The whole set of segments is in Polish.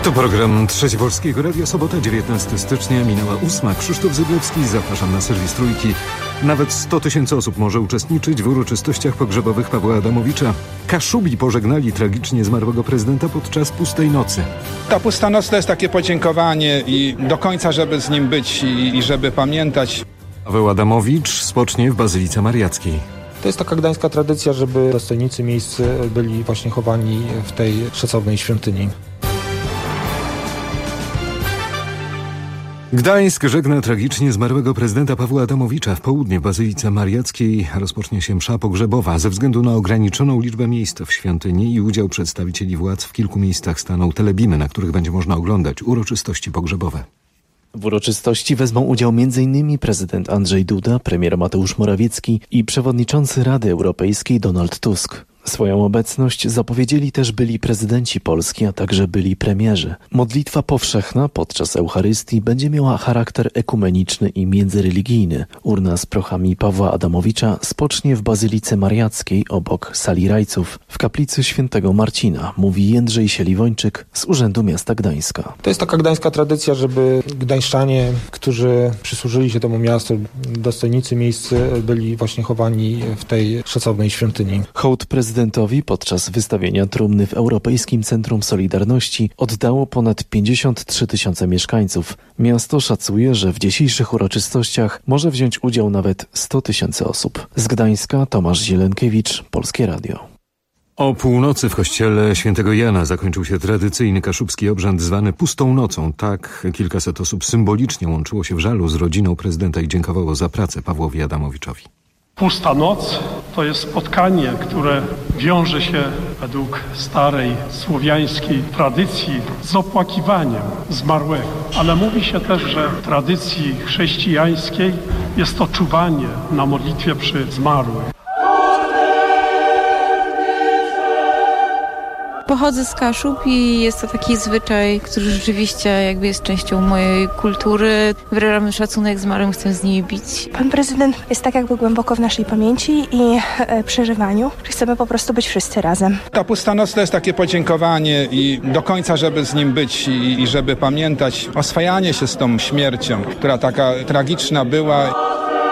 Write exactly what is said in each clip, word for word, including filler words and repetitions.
To program Trzeci Polskiego Radia, sobota, dziewiętnastego stycznia, minęła ósma. Krzysztof Zyblewski, zapraszam na serwis Trójki. Nawet sto tysięcy osób może uczestniczyć w uroczystościach pogrzebowych Pawła Adamowicza. Kaszubi pożegnali tragicznie zmarłego prezydenta podczas pustej nocy. Ta pusta noc to jest takie podziękowanie i do końca, żeby z nim być i, i żeby pamiętać. Paweł Adamowicz spocznie w Bazylice Mariackiej. To jest taka gdańska tradycja, żeby dostojnicy miejsc byli właśnie chowani w tej szacownej świątyni. Gdańsk żegna tragicznie zmarłego prezydenta Pawła Adamowicza. W południe w Bazylice Mariackiej rozpocznie się msza pogrzebowa. Ze względu na ograniczoną liczbę miejsc w świątyni i udział przedstawicieli władz w kilku miejscach staną telebimy, na których będzie można oglądać uroczystości pogrzebowe. W uroczystości wezmą udział między innymi prezydent Andrzej Duda, premier Mateusz Morawiecki i przewodniczący Rady Europejskiej Donald Tusk. Swoją obecność zapowiedzieli też byli prezydenci Polski, a także byli premierzy. Modlitwa powszechna podczas Eucharystii będzie miała charakter ekumeniczny i międzyreligijny. Urna z prochami Pawła Adamowicza spocznie w Bazylice Mariackiej obok sali rajców w kaplicy świętego Marcina, mówi Jędrzej Sieliwończyk z Urzędu Miasta Gdańska. To jest taka gdańska tradycja, żeby gdańszczanie, którzy przysłużyli się temu miastu, dostojnicy miejsc byli właśnie chowani w tej szacownej świątyni. Hołd prezydentowi podczas wystawienia trumny w Europejskim Centrum Solidarności oddało ponad pięćdziesiąt trzy tysiące mieszkańców. Miasto szacuje, że w dzisiejszych uroczystościach może wziąć udział nawet sto tysięcy osób. Z Gdańska Tomasz Zielenkiewicz, Polskie Radio. O północy w kościele świętego Jana zakończył się tradycyjny kaszubski obrzęd zwany Pustą Nocą. Tak kilkaset osób symbolicznie łączyło się w żalu z rodziną prezydenta i dziękowało za pracę Pawłowi Adamowiczowi. Pusta noc to jest spotkanie, które wiąże się według starej słowiańskiej tradycji z opłakiwaniem zmarłego. Ale mówi się też, że w tradycji chrześcijańskiej jest to czuwanie na modlitwie przy zmarłych. Pochodzę z Kaszub i jest to taki zwyczaj, który rzeczywiście jakby jest częścią mojej kultury. Wyrażamy szacunek zmarłym, chcę z nimi bić. Pan prezydent jest tak jakby głęboko w naszej pamięci i e, przeżywaniu. Chcemy po prostu być wszyscy razem. Ta pusta noc to jest takie podziękowanie i do końca, żeby z nim być i, i żeby pamiętać oswajanie się z tą śmiercią, która taka tragiczna była.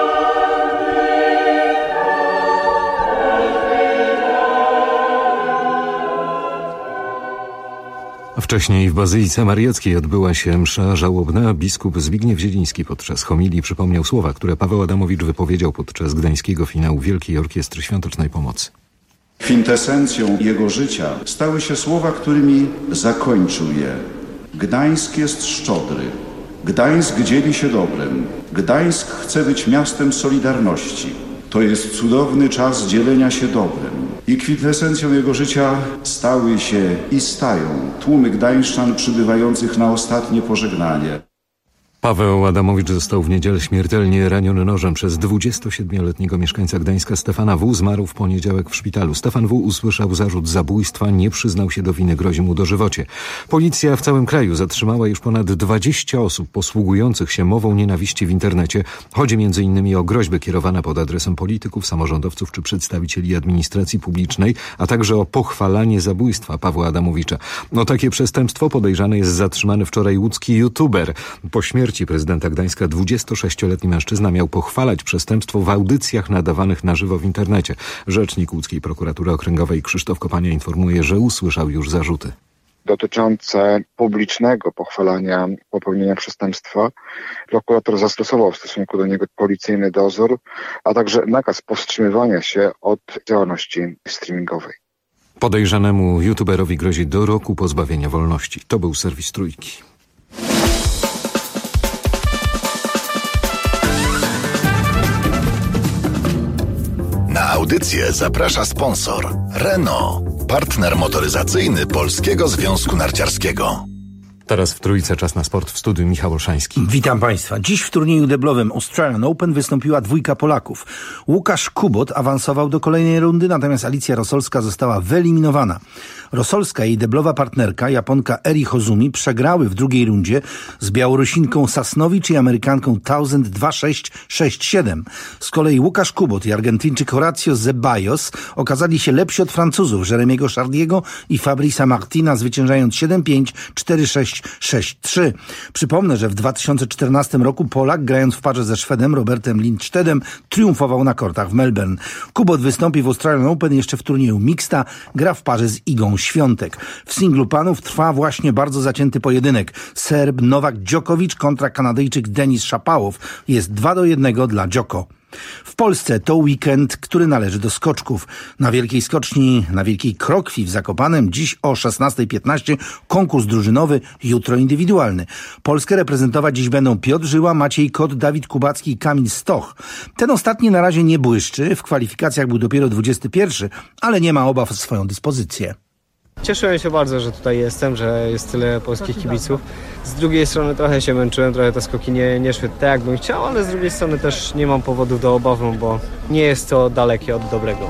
Wcześniej w Bazylice Mariackiej odbyła się msza żałobna. Biskup Zbigniew Zieliński podczas homilii przypomniał słowa, które Paweł Adamowicz wypowiedział podczas gdańskiego finału Wielkiej Orkiestry Świątecznej Pomocy. Kwintesencją jego życia stały się słowa, którymi zakończył je. Gdańsk jest szczodry. Gdańsk dzieli się dobrem. Gdańsk chce być miastem solidarności. To jest cudowny czas dzielenia się dobrem. I kwintesencją jego życia stały się i stają tłumy gdańszczan przybywających na ostatnie pożegnanie. Paweł Adamowicz został w niedzielę śmiertelnie raniony nożem przez dwudziestosiedmioletniego mieszkańca Gdańska Stefana W. Zmarł w poniedziałek w szpitalu. Stefan W. usłyszał zarzut zabójstwa, nie przyznał się do winy, grozi mu dożywocie. Policja w całym kraju zatrzymała już ponad dwadzieścia osób posługujących się mową nienawiści w internecie. Chodzi między innymi o groźby kierowane pod adresem polityków, samorządowców czy przedstawicieli administracji publicznej, a także o pochwalanie zabójstwa Pawła Adamowicza. O takie przestępstwo podejrzany jest zatrzymany wczoraj łódzki youtuber. Po śmierci prezydenta Gdańska dwudziestosześcioletni mężczyzna miał pochwalać przestępstwo w audycjach nadawanych na żywo w internecie. Rzecznik łódzkiej prokuratury okręgowej Krzysztof Kopania informuje, że usłyszał już zarzuty dotyczące publicznego pochwalania popełnienia przestępstwa. Prokurator zastosował w stosunku do niego policyjny dozór, a także nakaz powstrzymywania się od działalności streamingowej. Podejrzanemu youtuberowi grozi do roku pozbawienia wolności. To był serwis Trójki. Na audycję zaprasza sponsor Renault, partner motoryzacyjny Polskiego Związku Narciarskiego. Teraz w Trójce czas na sport, w studiu Michał Olszański. Witam Państwa. Dziś w turnieju deblowym Australian Open wystąpiła dwójka Polaków. Łukasz Kubot awansował do kolejnej rundy, natomiast Alicja Rosolska została wyeliminowana. Rosolska i jej deblowa partnerka, Japonka Eri Hozumi, przegrały w drugiej rundzie z Białorusinką Sasnowicz i Amerykanką Townsend dwa sześć sześć siedem. Z kolei Łukasz Kubot i Argentyńczyk Horacio Zeballos okazali się lepsi od Francuzów Jeremiego Chardiego i Fabrice'a Martina, zwyciężając siedem pięć cztery sześć sześć trzy. Przypomnę, że w dwa tysiące czternastym roku Polak, grając w parze ze Szwedem Robertem Lindstedem, triumfował na kortach w Melbourne. Kubot wystąpi w Australian Open jeszcze w turnieju mixta, gra w parze z Igą Świątek. W singlu panów trwa właśnie bardzo zacięty pojedynek. Serb Nowak Djokovic kontra Kanadyjczyk Denis Shapovalov. Jest dwa do jednego dla Djoko. W Polsce to weekend, który należy do skoczków. Na Wielkiej Skoczni, na Wielkiej Krokwi w Zakopanem dziś o szesnasta piętnaście konkurs drużynowy, jutro indywidualny. Polskę reprezentować dziś będą Piotr Żyła, Maciej Kot, Dawid Kubacki i Kamil Stoch. Ten ostatni na razie nie błyszczy, w kwalifikacjach był dopiero dwudziesty pierwszy, ale nie ma obaw o swoją dyspozycję. Cieszyłem się bardzo, że tutaj jestem, że jest tyle polskich kibiców. Z drugiej strony trochę się męczyłem, trochę te skoki nie, nie szły tak, jak bym chciał, ale z drugiej strony też nie mam powodów do obawy, bo nie jest to dalekie od dobrego.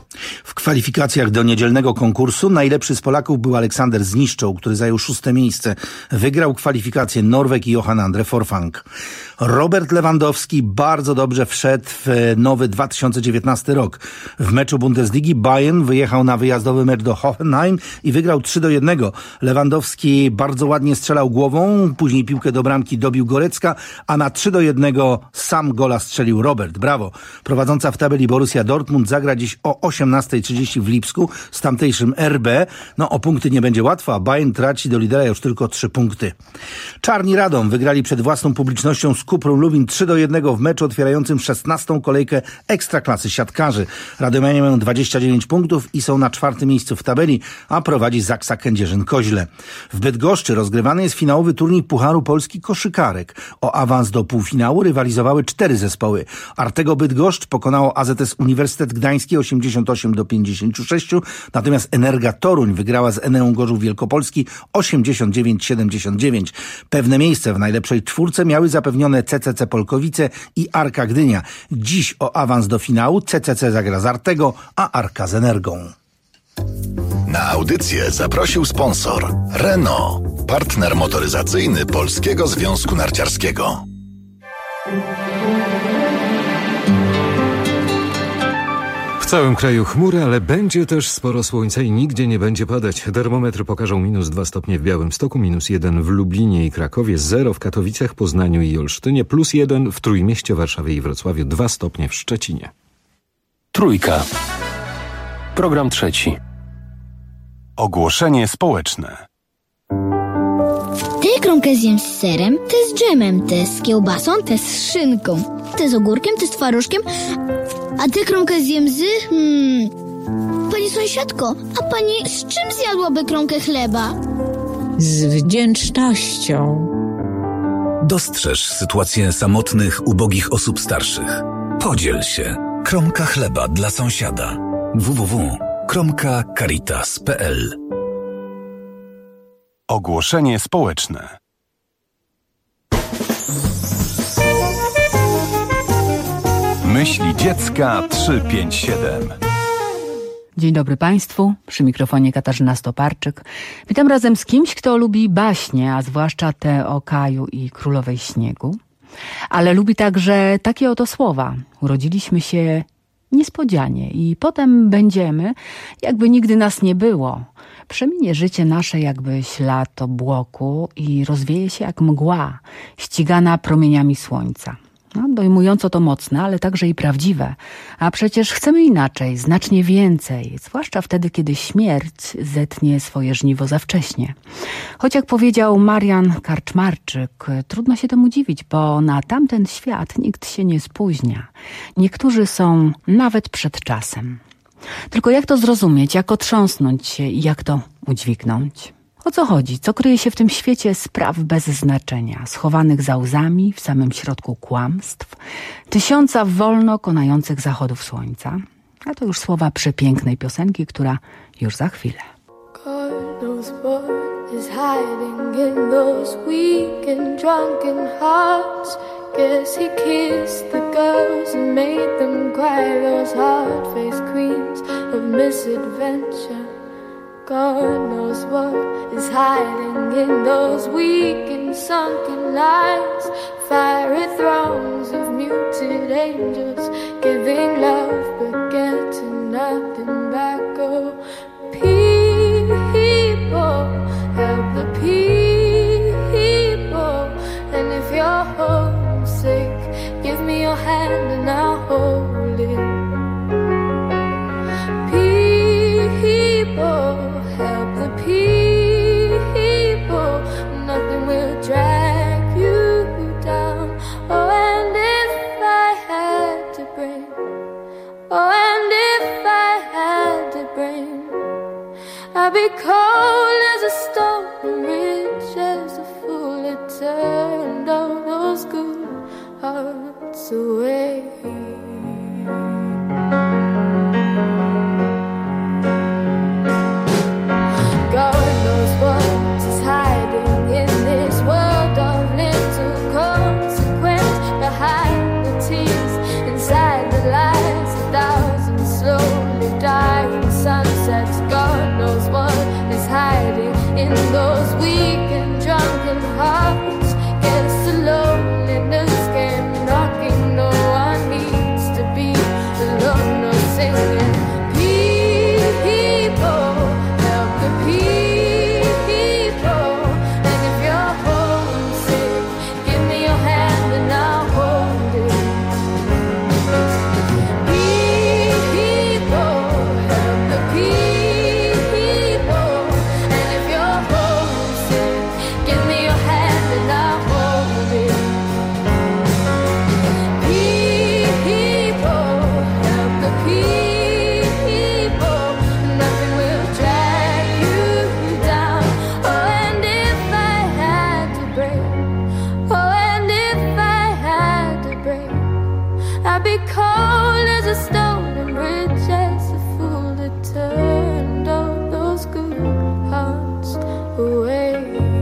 W kwalifikacjach do niedzielnego konkursu najlepszy z Polaków był Aleksander Zniszczoł, który zajął szóste miejsce. Wygrał kwalifikację Norweg i Johan Andre Forfang. Robert Lewandowski bardzo dobrze wszedł w nowy dwa tysiące dziewiętnasty rok. W meczu Bundesligi Bayern wyjechał na wyjazdowy mecz do Hoffenheim i wygrał trzy do jednego. Lewandowski bardzo ładnie strzelał głową, później piłkę do bramki dobił Gorecka, a na trzy do jednego sam gola strzelił Robert. Brawo. Prowadząca w tabeli Borussia Dortmund zagra dziś o osiemnasta trzydzieści w Lipsku z tamtejszym R B. No o punkty nie będzie łatwo, a Bayern traci do lidera już tylko trzy punkty. Czarni Radom wygrali przed własną publicznością z Kuprą Lubin trzy do jednego w meczu otwierającym szesnastą kolejkę Ekstraklasy siatkarzy. Radomianie mają dwadzieścia dziewięć punktów i są na czwartym miejscu w tabeli, a prowadzi Zaksa Kędzierzyn-Koźle. W Bydgoszczy rozgrywany jest finałowy turniej Pucharu Polski Koszykarek. O awans do półfinału rywalizowały cztery zespoły. Artego Bydgoszcz pokonało A Z S Uniwersytet Gdański osiemdziesiąt osiem do pięćdziesięciu sześciu, natomiast Energa Toruń wygrała z Eneą Gorzów Wielkopolski osiemdziesiąt dziewięć siedemdziesiąt dziewięć. Pewne miejsce w najlepszej czwórce miały zapewnione C C C Polkowice i Arka Gdynia. Dziś o awans do finału C C C zagra z Artego, a Arka z Energą. Na audycję zaprosił sponsor Renault, partner motoryzacyjny Polskiego Związku Narciarskiego. W całym kraju chmury, ale będzie też sporo słońca i nigdzie nie będzie padać. Termometry pokażą minus dwa stopnie w Białymstoku, minus jeden w Lublinie i Krakowie, zero w Katowicach, Poznaniu i Olsztynie, plus jeden w Trójmieście, Warszawie i Wrocławiu, dwa stopnie w Szczecinie. Trójka. Program trzeci. Ogłoszenie społeczne. Tę kromkę zjem z serem, tę z dżemem, tę z kiełbasą, tę z szynką, tę z ogórkiem, tę z twarożkiem, a tę kromkę zjem z... Hmm, pani sąsiadko, a pani z czym zjadłaby kromkę chleba? Z wdzięcznością. Dostrzeż sytuację samotnych, ubogich osób starszych. Podziel się. Kromka chleba dla sąsiada. w w w kropka caritas kropka p l. Ogłoszenie społeczne. Myśli dziecka trzysta pięćdziesiąt siedem. Dzień dobry Państwu, przy mikrofonie Katarzyna Stoparczyk. Witam razem z kimś, kto lubi baśnie, a zwłaszcza te o Kaju i Królowej Śniegu. Ale lubi także takie oto słowa. Urodziliśmy się niespodzianie i potem będziemy, jakby nigdy nas nie było. Przeminie życie nasze jakby ślad obłoku i rozwieje się jak mgła, ścigana promieniami słońca. No, dojmująco to mocne, ale także i prawdziwe. A przecież chcemy inaczej, znacznie więcej, zwłaszcza wtedy, kiedy śmierć zetnie swoje żniwo za wcześnie. Choć jak powiedział Marian Karczmarczyk, trudno się temu dziwić, bo na tamten świat nikt się nie spóźnia. Niektórzy są nawet przed czasem. Tylko jak to zrozumieć, jak otrząsnąć się i jak to udźwignąć? O co chodzi? Co kryje się w tym świecie spraw bez znaczenia, schowanych za łzami, w samym środku kłamstw, tysiąca wolno konających zachodów słońca? A to już słowa przepięknej piosenki, która już za chwilę. God knows what is hiding in those weak and drunken hearts. Guess he kissed the girls and made them cry, those hard-faced queens of misadventure. God knows what is hiding in those weak and sunken lines. Fiery throngs of muted angels giving love but getting nothing back. Oh, people, help the people. And if you're homesick, give me your hand and I'll hold it. People, help the people. Nothing will drag you down. Oh, and if I had to bring, oh, and if I had to bring, I'd be cold as a stone and rich as a fool that turned all those good hearts away. God knows what is hiding in this world of little consequence. Behind the tears, inside the lies, a thousand slowly dying sunsets. God knows what is hiding in those weak and drunken hearts. Guess the loneliness came knocking. No one needs to be alone or singing. People, help the people. And if you're homesick, give me your hand and I'll hold it. People, help the people. And if you're homesick, give me your hand and I'll hold it. People, help the people. Nothing will drag you down. Oh, and if I had to break, oh, and if I had to break, I'd be cold as a stone and rich as a fool that turned all those good hearts away.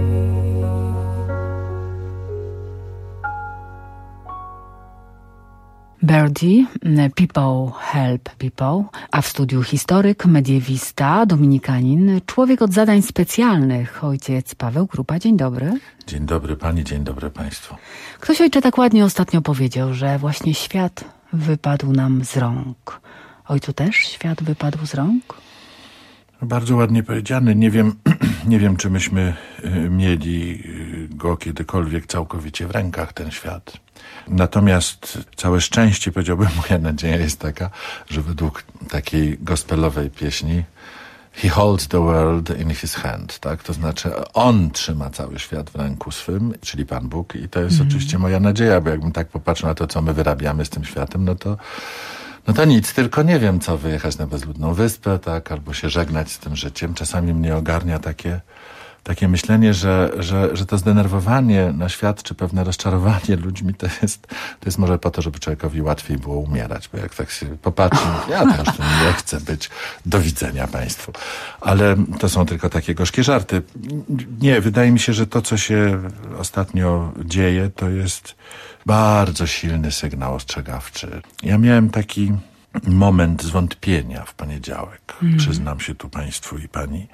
Birdie, People Help People, a w studiu historyk, mediewista, dominikanin, człowiek od zadań specjalnych, ojciec Paweł Krupa. Dzień dobry. Dzień dobry pani, dzień dobry państwu. Ktoś, ojcze, tak ładnie ostatnio powiedział, że właśnie świat wypadł nam z rąk. Ojcu też świat wypadł z rąk? Bardzo ładnie powiedziane. Nie wiem, nie wiem, czy myśmy mieli go kiedykolwiek całkowicie w rękach, ten świat. Natomiast całe szczęście, powiedziałbym, moja nadzieja jest taka, że według takiej gospelowej pieśni He holds the world in his hand, tak? To znaczy on trzyma cały świat w ręku swym, czyli Pan Bóg, i to jest mm. oczywiście moja nadzieja, bo jakbym tak popatrzył na to, co my wyrabiamy z tym światem, no to no to nic, tylko nie wiem, co, wyjechać na bezludną wyspę, tak, albo się żegnać z tym życiem. Czasami mnie ogarnia takie takie myślenie, że, że, że to zdenerwowanie na świat, czy pewne rozczarowanie ludźmi, to jest, to jest może po to, żeby człowiekowi łatwiej było umierać, bo jak tak się popatrzy, ja też tu nie chcę być, do widzenia państwu. Ale to są tylko takie gorzkie żarty. Nie, wydaje mi się, że to, co się ostatnio dzieje, to jest bardzo silny sygnał ostrzegawczy. Ja miałem taki moment zwątpienia w poniedziałek, mm. przyznam się tu państwu i pani.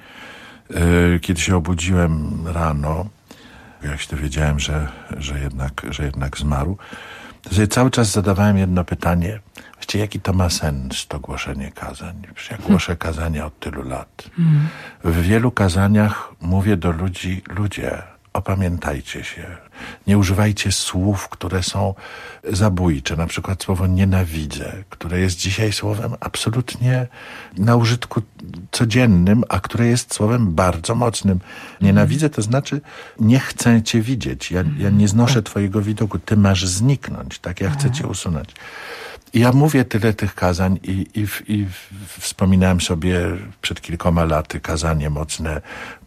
Kiedy się obudziłem rano, jak się dowiedziałem, że, że, jednak, że jednak zmarł, to sobie cały czas zadawałem jedno pytanie. Właściwie jaki to ma sens, to głoszenie kazań? Przecież ja głoszę kazania od tylu lat. Mm. W wielu kazaniach mówię do ludzi, ludzie, opamiętajcie się. Nie używajcie słów, które są zabójcze. Na przykład słowo nienawidzę, które jest dzisiaj słowem absolutnie na użytku codziennym, a które jest słowem bardzo mocnym. Nienawidzę to znaczy nie chcę cię widzieć. Ja, ja nie znoszę twojego widoku. Ty masz zniknąć. Tak, ja chcę cię usunąć. I ja mówię tyle tych kazań i, i, i wspominałem sobie przed kilkoma laty kazanie mocne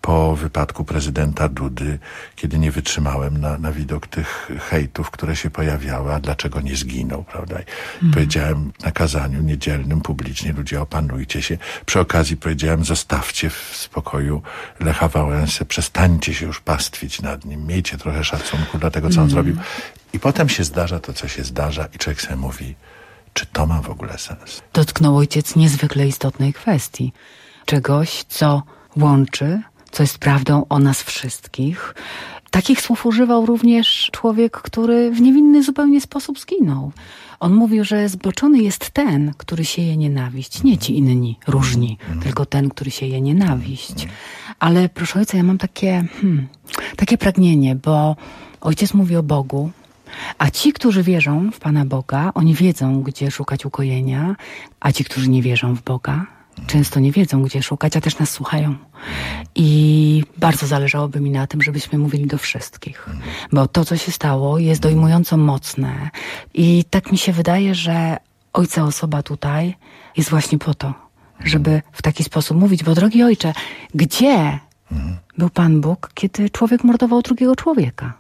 po wypadku prezydenta Dudy, kiedy nie wytrzymałem na, na widok tych hejtów, które się pojawiały, a dlaczego nie zginął, prawda? I Mm. powiedziałem na kazaniu niedzielnym publicznie, ludzie, opanujcie się. Przy okazji powiedziałem, zostawcie w spokoju Lecha Wałęsę, przestańcie się już pastwić nad nim, miejcie trochę szacunku dla tego, co on Mm. zrobił. I potem się zdarza to, co się zdarza i człowiek sobie mówi, czy to ma w ogóle sens? Dotknął ojciec niezwykle istotnej kwestii. Czegoś, co łączy, co jest prawdą o nas wszystkich. Takich słów używał również człowiek, który w niewinny zupełnie sposób zginął. On mówił, że zboczony jest ten, który sieje nienawiść. Nie ci inni, różni, tylko ten, który sieje nienawiść. Ale proszę ojca, ja mam takie, hmm, takie pragnienie, bo ojciec mówi o Bogu, a ci, którzy wierzą w Pana Boga, oni wiedzą, gdzie szukać ukojenia, a ci, którzy nie wierzą w Boga, często nie wiedzą, gdzie szukać, a też nas słuchają. I bardzo zależałoby mi na tym, żebyśmy mówili do wszystkich. Bo to, co się stało, jest dojmująco mocne. I tak mi się wydaje, że ojca osoba tutaj jest właśnie po to, żeby w taki sposób mówić. Bo drogi ojcze, gdzie był Pan Bóg, kiedy człowiek mordował drugiego człowieka?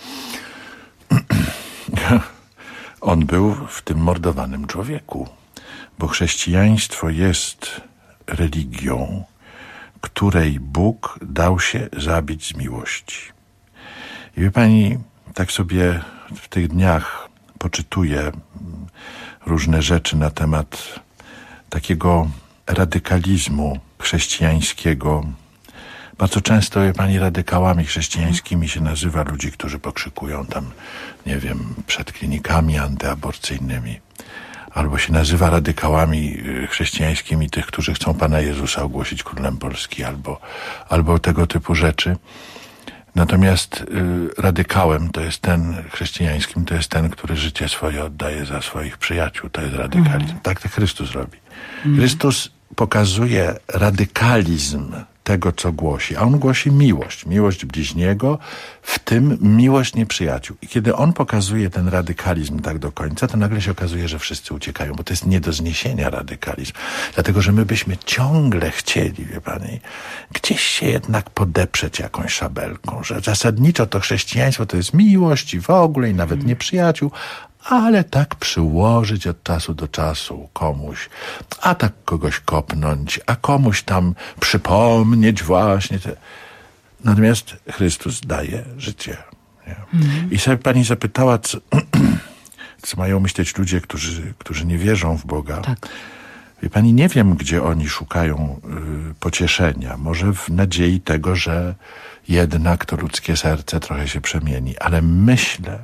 On był w tym mordowanym człowieku, bo chrześcijaństwo jest religią, której Bóg dał się zabić z miłości. I wie pani, tak sobie w tych dniach poczytuję różne rzeczy na temat takiego radykalizmu chrześcijańskiego. Bardzo często, wie pani, radykałami chrześcijańskimi się nazywa ludzi, którzy pokrzykują tam, nie wiem, przed klinikami antyaborcyjnymi. Albo się nazywa radykałami chrześcijańskimi tych, którzy chcą Pana Jezusa ogłosić królem Polski, albo, albo tego typu rzeczy. Natomiast y, radykałem to jest ten, chrześcijańskim to jest ten, który życie swoje oddaje za swoich przyjaciół. To jest radykalizm. Mm. Tak to Chrystus robi. Mm. Chrystus pokazuje radykalizm tego, co głosi. A on głosi miłość. Miłość bliźniego, w tym miłość nieprzyjaciół. I kiedy on pokazuje ten radykalizm tak do końca, to nagle się okazuje, że wszyscy uciekają, bo to jest nie do zniesienia radykalizm. Dlatego, że my byśmy ciągle chcieli, wie pani, gdzieś się jednak podeprzeć jakąś szabelką, że zasadniczo to chrześcijaństwo to jest miłość i w ogóle, i nawet nieprzyjaciół, ale tak przyłożyć od czasu do czasu komuś, a tak kogoś kopnąć, a komuś tam przypomnieć właśnie. Te... Natomiast Chrystus daje życie. Nie? Mm. I sobie pani zapytała, co, co mają myśleć ludzie, którzy, którzy nie wierzą w Boga. Tak. Wie pani, nie wiem, gdzie oni szukają y, pocieszenia. Może w nadziei tego, że jednak to ludzkie serce trochę się przemieni. Ale myślę,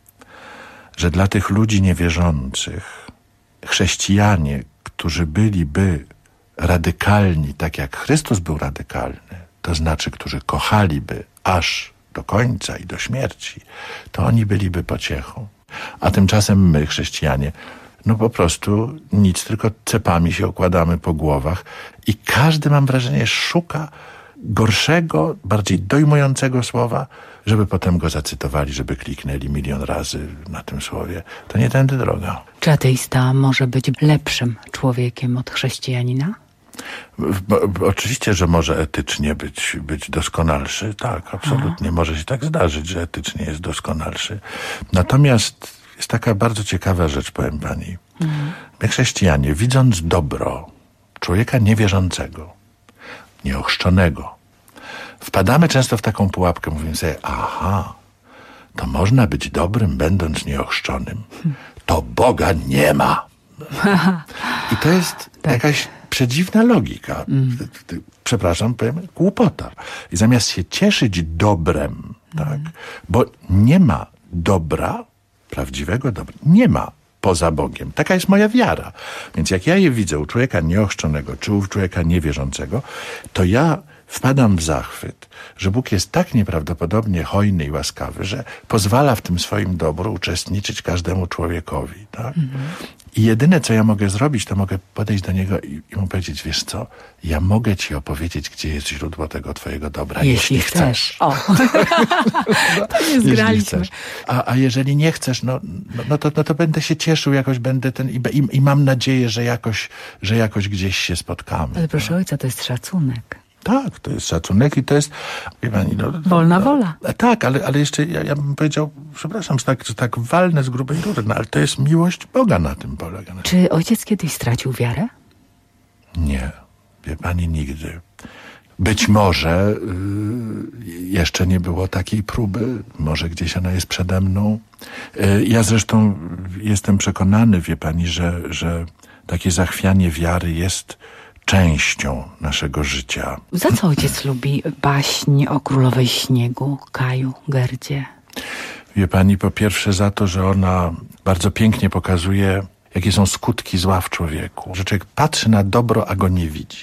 że dla tych ludzi niewierzących chrześcijanie, którzy byliby radykalni, tak jak Chrystus był radykalny, to znaczy, którzy kochaliby aż do końca i do śmierci, to oni byliby pociechą. A tymczasem my, chrześcijanie, no po prostu nic, tylko cepami się okładamy po głowach i każdy, mam wrażenie, szuka gorszego, bardziej dojmującego słowa, żeby potem go zacytowali, żeby kliknęli milion razy na tym słowie. To nie tędy droga. Czy ateista może być lepszym człowiekiem od chrześcijanina? Bo, bo, oczywiście, że może etycznie być, być doskonalszy. Tak, absolutnie. Aha. Może się tak zdarzyć, że etycznie jest doskonalszy. Natomiast jest taka bardzo ciekawa rzecz, powiem pani. Mhm. My chrześcijanie, widząc dobro człowieka niewierzącego, nieochrzczonego, wpadamy często w taką pułapkę, mówimy sobie, aha, to można być dobrym, będąc nieochrzczonym. To Boga nie ma. I to jest tak. jakaś przedziwna logika. Mm. Przepraszam, powiem, głupota. I zamiast się cieszyć dobrem, tak, mm. bo nie ma dobra, prawdziwego dobra, nie ma poza Bogiem. Taka jest moja wiara. Więc jak ja je widzę u człowieka nieochrzczonego, czy u człowieka niewierzącego, to ja wpadam w zachwyt, że Bóg jest tak nieprawdopodobnie hojny i łaskawy, że pozwala w tym swoim dobru uczestniczyć każdemu człowiekowi. Tak? Mhm. I jedyne, co ja mogę zrobić, to mogę podejść do niego i, i mu powiedzieć, wiesz co, ja mogę ci opowiedzieć, gdzie jest źródło tego twojego dobra, jeśli, jeśli chcesz. chcesz. O, to nie zgraliśmy. A, a jeżeli nie chcesz, no, no, no, to, no to będę się cieszył, jakoś będę ten i, i, i mam nadzieję, że jakoś, że jakoś gdzieś się spotkamy. Ale proszę ojca, to jest szacunek. Tak, to jest szacunek i to jest... Wie pani, no, Wolna wola. No, tak, ale, ale jeszcze ja, ja bym powiedział, przepraszam, że tak, że tak walnę z grubej rury, no, ale to jest miłość Boga na tym polega. Czy ojciec kiedyś stracił wiarę? Nie, wie pani, nigdy. Być może y, jeszcze nie było takiej próby, może gdzieś ona jest przede mną. Y, ja zresztą jestem przekonany, wie pani, że, że takie zachwianie wiary jest częścią naszego życia. Za co ojciec lubi baśń o Królowej Śniegu, Kaju, Gerdzie? Wie pani, po pierwsze za to, że ona bardzo pięknie pokazuje, jakie są skutki zła w człowieku. Że człowiek patrzy na dobro, a go nie widzi.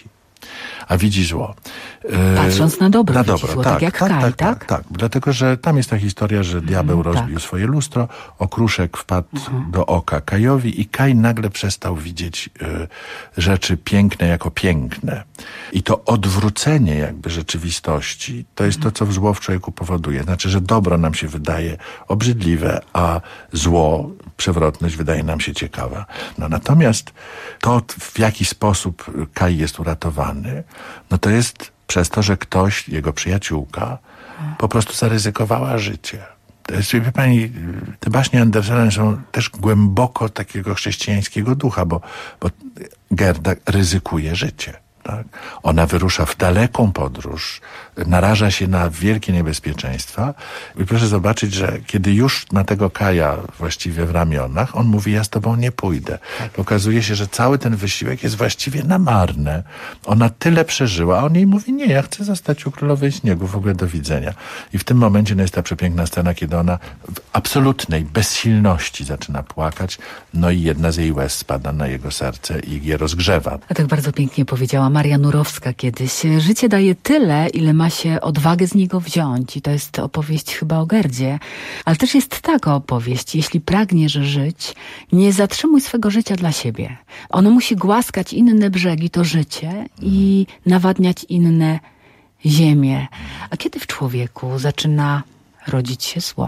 A widzi zło. Patrząc na dobro, na widzi dobro zło, tak, tak jak tak, Kaj, tak, tak? tak, tak. Dlatego, że tam jest ta historia, że diabeł Mm, rozbił tak. swoje lustro, okruszek wpadł Mhm. do oka Kajowi i Kaj nagle przestał widzieć y, rzeczy piękne jako piękne. I to odwrócenie jakby rzeczywistości, to jest to, co zło w człowieku powoduje. Znaczy, że dobro nam się wydaje obrzydliwe, a zło, przewrotność wydaje nam się ciekawa. No natomiast to, w jaki sposób Kaj jest uratowany, no to jest przez to, że ktoś, jego przyjaciółka, po prostu zaryzykowała życie. To jest, wie pani, te baśnie Andersena są też głęboko takiego chrześcijańskiego ducha, bo, bo Gerda ryzykuje życie. Tak? Ona wyrusza w daleką podróż, naraża się na wielkie niebezpieczeństwa i proszę zobaczyć, że kiedy już ma tego Kaja właściwie w ramionach, on mówi, ja z tobą nie pójdę. Tak. Okazuje się, że cały ten wysiłek jest właściwie na marne. Ona tyle przeżyła, a on jej mówi, nie, ja chcę zostać u Królowej Śniegu, w ogóle do widzenia. I w tym momencie no, jest ta przepiękna scena, kiedy ona w absolutnej bezsilności zaczyna płakać, no i jedna z jej łez spada na jego serce i je rozgrzewa. A tak bardzo pięknie powiedziała Maria Nurowska kiedyś. Życie daje tyle, ile ma się odwagę z niego wziąć. I to jest opowieść chyba o Gerdzie. Ale też jest taka opowieść. Jeśli pragniesz żyć, nie zatrzymuj swego życia dla siebie. Ono musi głaskać inne brzegi, to życie, i nawadniać inne ziemie. A kiedy w człowieku zaczyna rodzić się zło?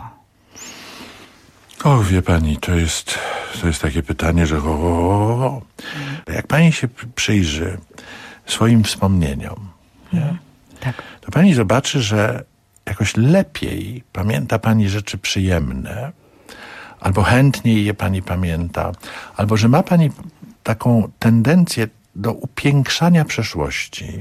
O, wie pani, to jest, to jest takie pytanie, że o, o, o. Jak pani się przyjrzy swoim wspomnieniom, nie? Tak. To pani zobaczy, że jakoś lepiej pamięta pani rzeczy przyjemne, albo chętniej je pani pamięta, albo że ma pani taką tendencję do upiększania przeszłości.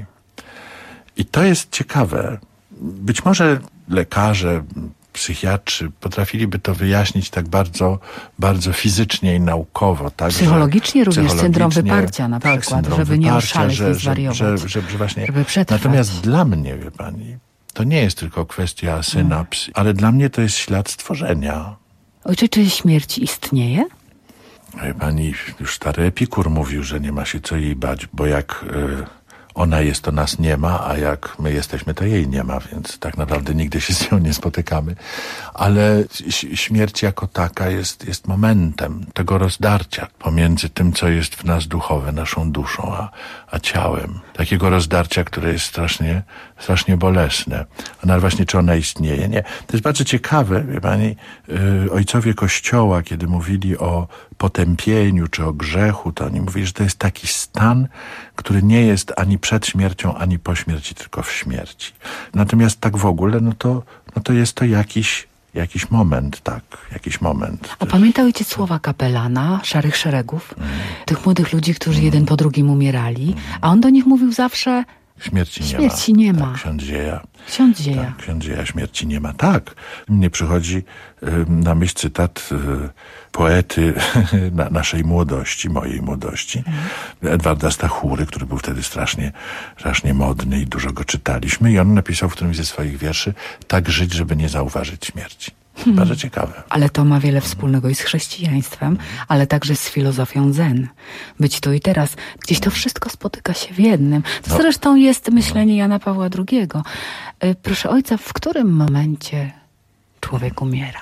I to jest ciekawe. Być może lekarze, psychiatrzy potrafiliby to wyjaśnić tak bardzo, bardzo fizycznie i naukowo. Tak, Psychologicznie że, również psychologicznie, syndrom wyparcia na tak, przykład, syndrom żeby wyparcia, nie oszaleć, że, nie że, zwariować. że, że, że właśnie, żeby przetrwać. Natomiast dla mnie, wie pani, to nie jest tylko kwestia synaps, hmm. ale dla mnie to jest ślad stworzenia. Ojcze, czy śmierć istnieje? Wie pani, już stary Epikur mówił, że nie ma się co jej bać, bo jak y, ona jest, to nas nie ma, a jak my jesteśmy, to jej nie ma, więc tak naprawdę nigdy się z nią nie spotykamy. Ale śmierć jako taka jest, jest momentem tego rozdarcia pomiędzy tym, co jest w nas duchowe, naszą duszą, a, a ciałem. Takiego rozdarcia, które jest strasznie, strasznie bolesne. A nawet właśnie, czy ona istnieje? Nie. To jest bardzo ciekawe, wie pani, yy, ojcowie Kościoła, kiedy mówili o potępieniu, czy o grzechu, to oni mówili, że to jest taki stan, który nie jest ani przed śmiercią, ani po śmierci, tylko w śmierci. Natomiast tak w ogóle, no to, no to jest to jakiś, jakiś moment, tak, jakiś moment. A pamięta ojciec słowa kapelana, Szarych Szeregów, mm. tych młodych ludzi, którzy mm. jeden po drugim umierali, mm. a on do nich mówił zawsze, Śmierci nie śmierci ma. nie ma. Tak, ksiądz Dzieja. Ksiądz Dzieja. Tak, ksiądz Dzieja, śmierci nie ma. Tak. Mnie przychodzi y, na myśl cytat y, poety na, naszej młodości, mojej młodości, mm. Edwarda Stachury, który był wtedy strasznie, strasznie modny i dużo go czytaliśmy. I on napisał w którymś ze swoich wierszy: tak żyć, żeby nie zauważyć śmierci. Hmm. Bardzo ciekawe. Ale to ma wiele wspólnego i z chrześcijaństwem, ale także z filozofią zen. Być tu i teraz. Gdzieś to wszystko spotyka się w jednym. To no. Zresztą jest myślenie Jana Pawła drugiego. Proszę ojca, w którym momencie człowiek umiera?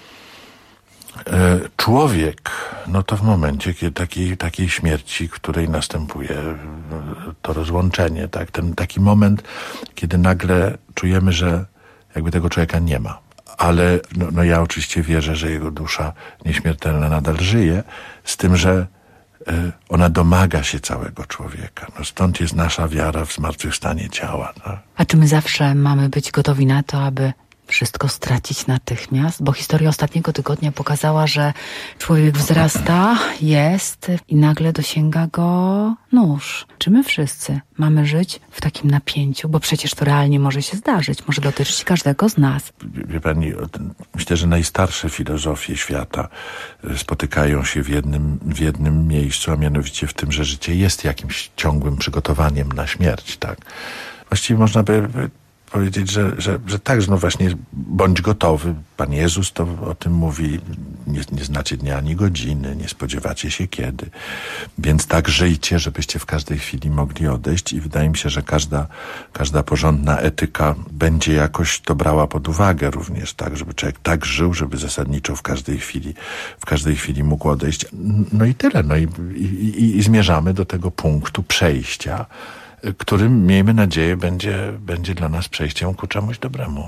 Człowiek, no to w momencie kiedy takiej, takiej śmierci, której następuje to rozłączenie, tak? Ten taki moment, kiedy nagle czujemy, że jakby tego człowieka nie ma. Ale no, no ja oczywiście wierzę, że jego dusza nieśmiertelna nadal żyje, z tym, że ona domaga się całego człowieka. No stąd jest nasza wiara w zmartwychwstanie ciała. Tak? A czy my zawsze mamy być gotowi na to, aby wszystko stracić natychmiast? Bo historia ostatniego tygodnia pokazała, że człowiek wzrasta, jest i nagle dosięga go nóż. Czy my wszyscy mamy żyć w takim napięciu? Bo przecież to realnie może się zdarzyć, może dotyczyć każdego z nas. Wie pani, myślę, że najstarsze filozofie świata spotykają się w jednym, w jednym miejscu, a mianowicie w tym, że życie jest jakimś ciągłym przygotowaniem na śmierć, tak? Właściwie można by powiedzieć, że, że, że tak, że no właśnie bądź gotowy. Pan Jezus to o tym mówi, nie, nie znacie dnia ani godziny, nie spodziewacie się kiedy. Więc tak żyjcie, żebyście w każdej chwili mogli odejść i wydaje mi się, że każda, każda porządna etyka będzie jakoś to brała pod uwagę również, tak, żeby człowiek tak żył, żeby zasadniczo w każdej chwili, w każdej chwili mógł odejść. No i tyle, no i, i, i zmierzamy do tego punktu przejścia, którym, miejmy nadzieję, będzie, będzie dla nas przejściem ku czemuś dobremu.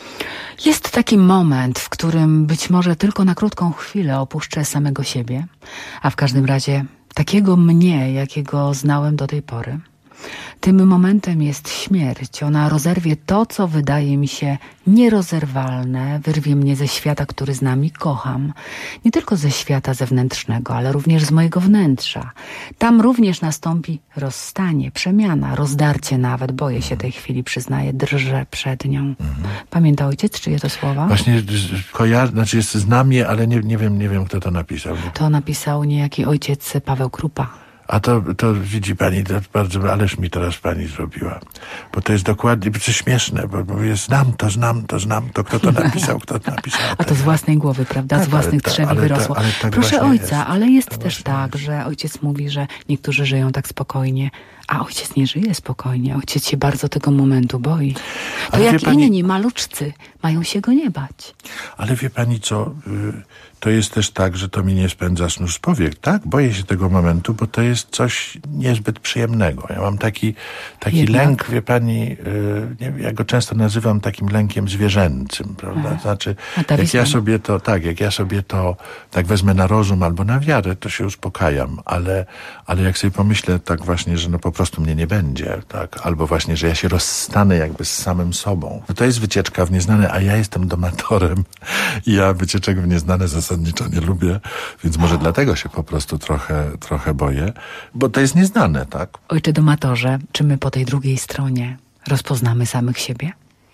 Jest taki moment, w którym być może tylko na krótką chwilę opuszczę samego siebie, a w każdym razie takiego mnie, jakiego znałem do tej pory. Tym momentem jest śmierć. Ona rozerwie to, co wydaje mi się nierozerwalne, wyrwie mnie ze świata, który z nami kocham. Nie tylko ze świata zewnętrznego, ale również z mojego wnętrza. Tam również nastąpi rozstanie, przemiana, rozdarcie nawet. Boję się tej chwili, przyznaję, drżę przed nią. Mhm. Pamięta ojciec, czyje to słowa? Właśnie kojarzę, znaczy jest, znam je, ale nie, nie wiem, nie wiem, kto to napisał. To napisał niejaki ojciec Paweł Krupa. A to, to widzi pani, to bardzo, ależ mi teraz pani zrobiła. Bo to jest dokładnie, to śmieszne, bo, bo jest, znam to, znam to, znam to, kto to napisał, kto to napisał. A to z własnej głowy, prawda? Tak, z własnych trzewi wyrosło. Ale tak Proszę ojca, jest. ale jest to też tak, jest. Że ojciec mówi, że niektórzy żyją tak spokojnie, a ojciec nie żyje spokojnie. Ojciec się bardzo tego momentu boi. To ale jak pani, inni maluczcy mają się go nie bać. Ale wie pani co, to jest też tak, że to mi nie spędza snu z powiek, tak? Boję się tego momentu, bo to jest coś niezbyt przyjemnego. Ja mam taki, taki lęk, wie pani, nie, ja go często nazywam takim lękiem zwierzęcym, prawda? To znaczy, jak ja sobie to, tak, jak ja sobie to tak wezmę na rozum albo na wiarę, to się uspokajam, ale, ale jak sobie pomyślę tak właśnie, że no po prostu mnie nie będzie, tak? Albo właśnie, że ja się rozstanę jakby z samym sobą. No to jest wycieczka w nieznane, a ja jestem domatorem i ja wycieczek w nieznane zasadniczo nie lubię, więc może dlatego się po prostu trochę, trochę boję, bo to jest nieznane, tak? Ojcze domatorze, czy my po tej drugiej stronie rozpoznamy samych siebie?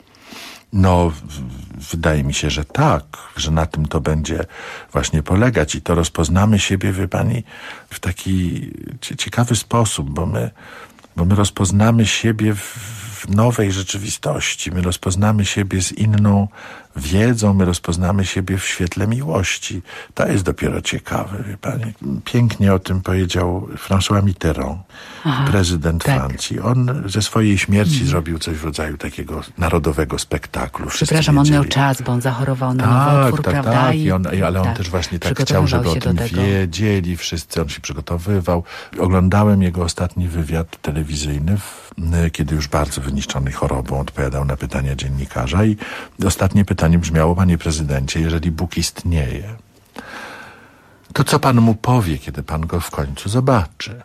No, w- wydaje mi się, że tak, że na tym to będzie właśnie polegać i to rozpoznamy siebie, wie pani, w taki cie- ciekawy sposób, bo my, bo my rozpoznamy siebie w, w nowej rzeczywistości, my rozpoznamy siebie z inną wiedzą, my rozpoznamy siebie w świetle miłości. To jest dopiero ciekawe, wie pani. Pięknie o tym powiedział François Mitterrand, Aha, prezydent tak. Francji. On ze swojej śmierci mm. zrobił coś w rodzaju takiego narodowego spektaklu. Przepraszam, on miał czas, bo on zachorował na tak, nowotwór, tak, prawda? Tak, i on, ale on tak, też właśnie tak chciał, żeby o tym tego. wiedzieli wszyscy. On się przygotowywał. Oglądałem jego ostatni wywiad telewizyjny, w, kiedy już bardzo wyniszczony chorobą odpowiadał na pytania dziennikarza i ostatnie pytanie brzmiało: panie prezydencie, jeżeli Bóg istnieje, to co pan mu powie, kiedy pan go w końcu zobaczy?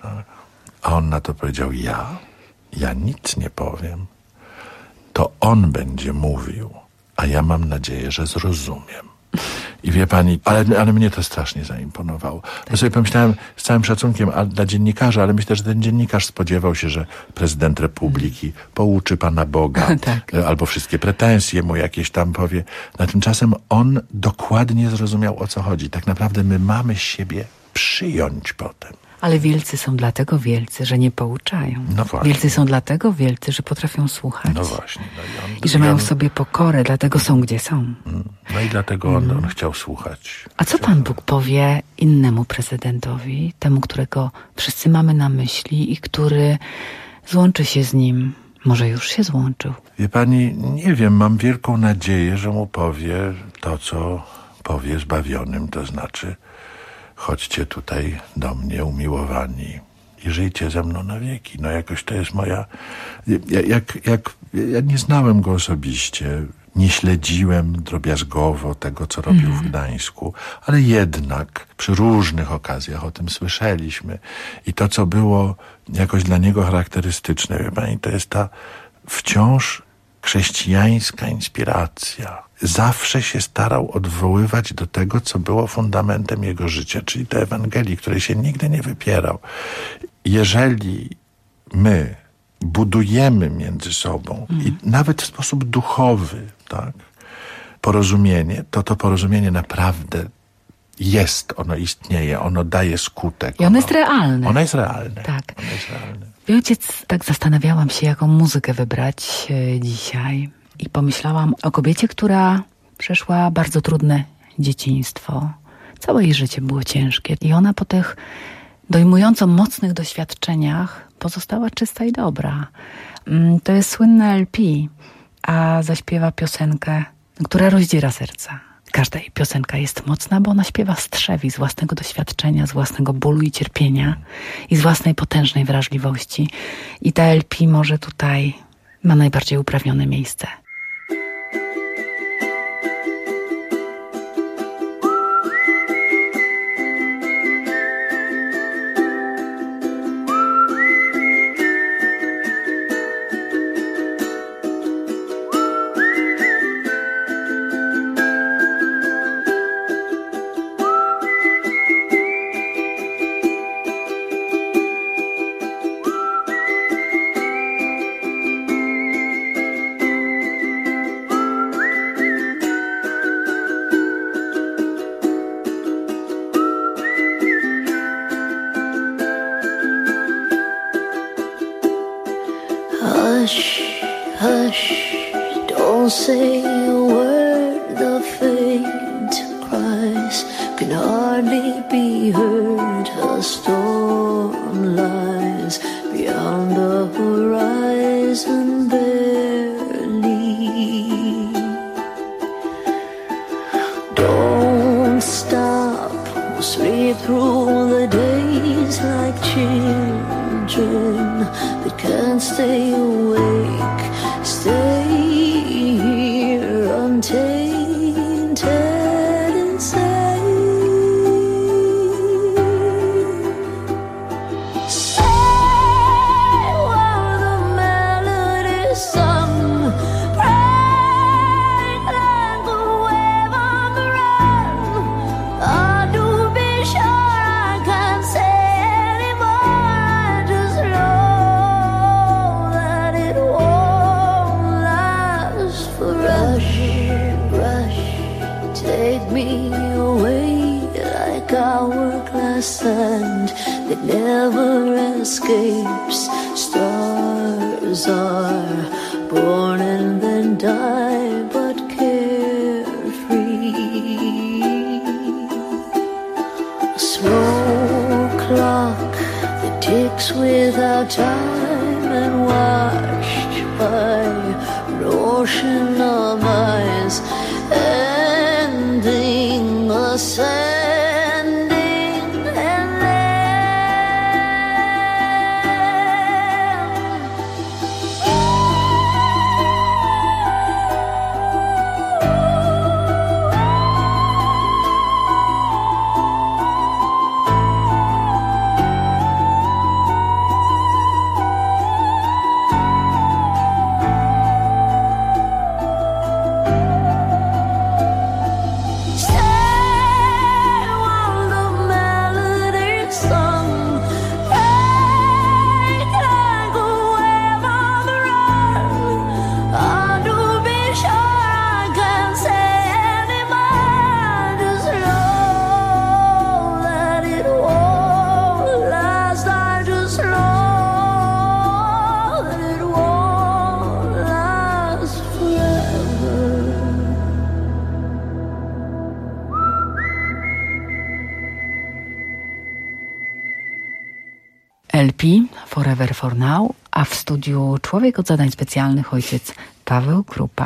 A on na to powiedział: ja? Ja nic nie powiem. To on będzie mówił, a ja mam nadzieję, że zrozumiem. I wie pani, ale, ale mnie to strasznie zaimponowało. Ja sobie pomyślałem z całym szacunkiem a dla dziennikarza, ale myślę, że ten dziennikarz spodziewał się, że prezydent Republiki pouczy Pana Boga, tak. albo wszystkie pretensje mu jakieś tam powie. Na tymczasem on dokładnie zrozumiał, o co chodzi. Tak naprawdę my mamy siebie przyjąć potem. Ale wielcy są dlatego wielcy, że nie pouczają. No właśnie. Wielcy są dlatego wielcy, że potrafią słuchać. No właśnie. No i, on, I że i mają on... w sobie pokorę, dlatego są, gdzie są. No i dlatego on, on chciał słuchać. A co Pan Bóg powie innemu prezydentowi, temu, którego wszyscy mamy na myśli i który złączy się z nim? Może już się złączył? Wie pani, nie wiem, mam wielką nadzieję, że mu powie to, co powie zbawionym, to znaczy: chodźcie tutaj do mnie, umiłowani, i żyjcie ze mną na wieki. No jakoś to jest moja... Ja, jak, jak, ja nie znałem go osobiście, nie śledziłem drobiazgowo tego, co robił Mhm. w Gdańsku, ale jednak przy różnych okazjach o tym słyszeliśmy. I to, co było jakoś dla niego charakterystyczne, wie pani, to jest ta wciąż chrześcijańska inspiracja. Zawsze się starał odwoływać do tego, co było fundamentem jego życia, czyli do Ewangelii, której się nigdy nie wypierał. Jeżeli my budujemy między sobą Mhm. i nawet w sposób duchowy, tak, porozumienie, to to porozumienie naprawdę jest, ono istnieje, ono daje skutek. I ono jest realne. Ono jest realne. Tak. Ono jest realne. Wie ojciec, tak zastanawiałam się, jaką muzykę wybrać e, dzisiaj. I pomyślałam o kobiecie, która przeszła bardzo trudne dzieciństwo. Całe jej życie było ciężkie. I ona po tych dojmująco mocnych doświadczeniach pozostała czysta i dobra. Mm, To jest słynne L P, a zaśpiewa piosenkę, która rozdziera serca. Każda jej piosenka jest mocna, bo ona śpiewa z trzewi, z własnego doświadczenia, z własnego bólu i cierpienia i z własnej potężnej wrażliwości. I ta L P może tutaj ma najbardziej uprawnione miejsce. Hush, hush, don't say a word. The faint cries can hardly be heard. A storm lies beyond the horizon barely. Don't stop, we'll sleep through the days like children that can't stay awake. Stay here untainted and safe. Say while the melody sung, break like a wave on the run. Oh, do be sure I can't say anymore. I just know that it won't last forever. Rush, rush, take me away like hourglass sand that never escapes. Stars are born and then die, but carefree. A slow clock that ticks without time and watched by an ocean of eyes, ending, ascending, and L P Forever for Now, a w studiu człowiek od zadań specjalnych ojciec Paweł Krupa.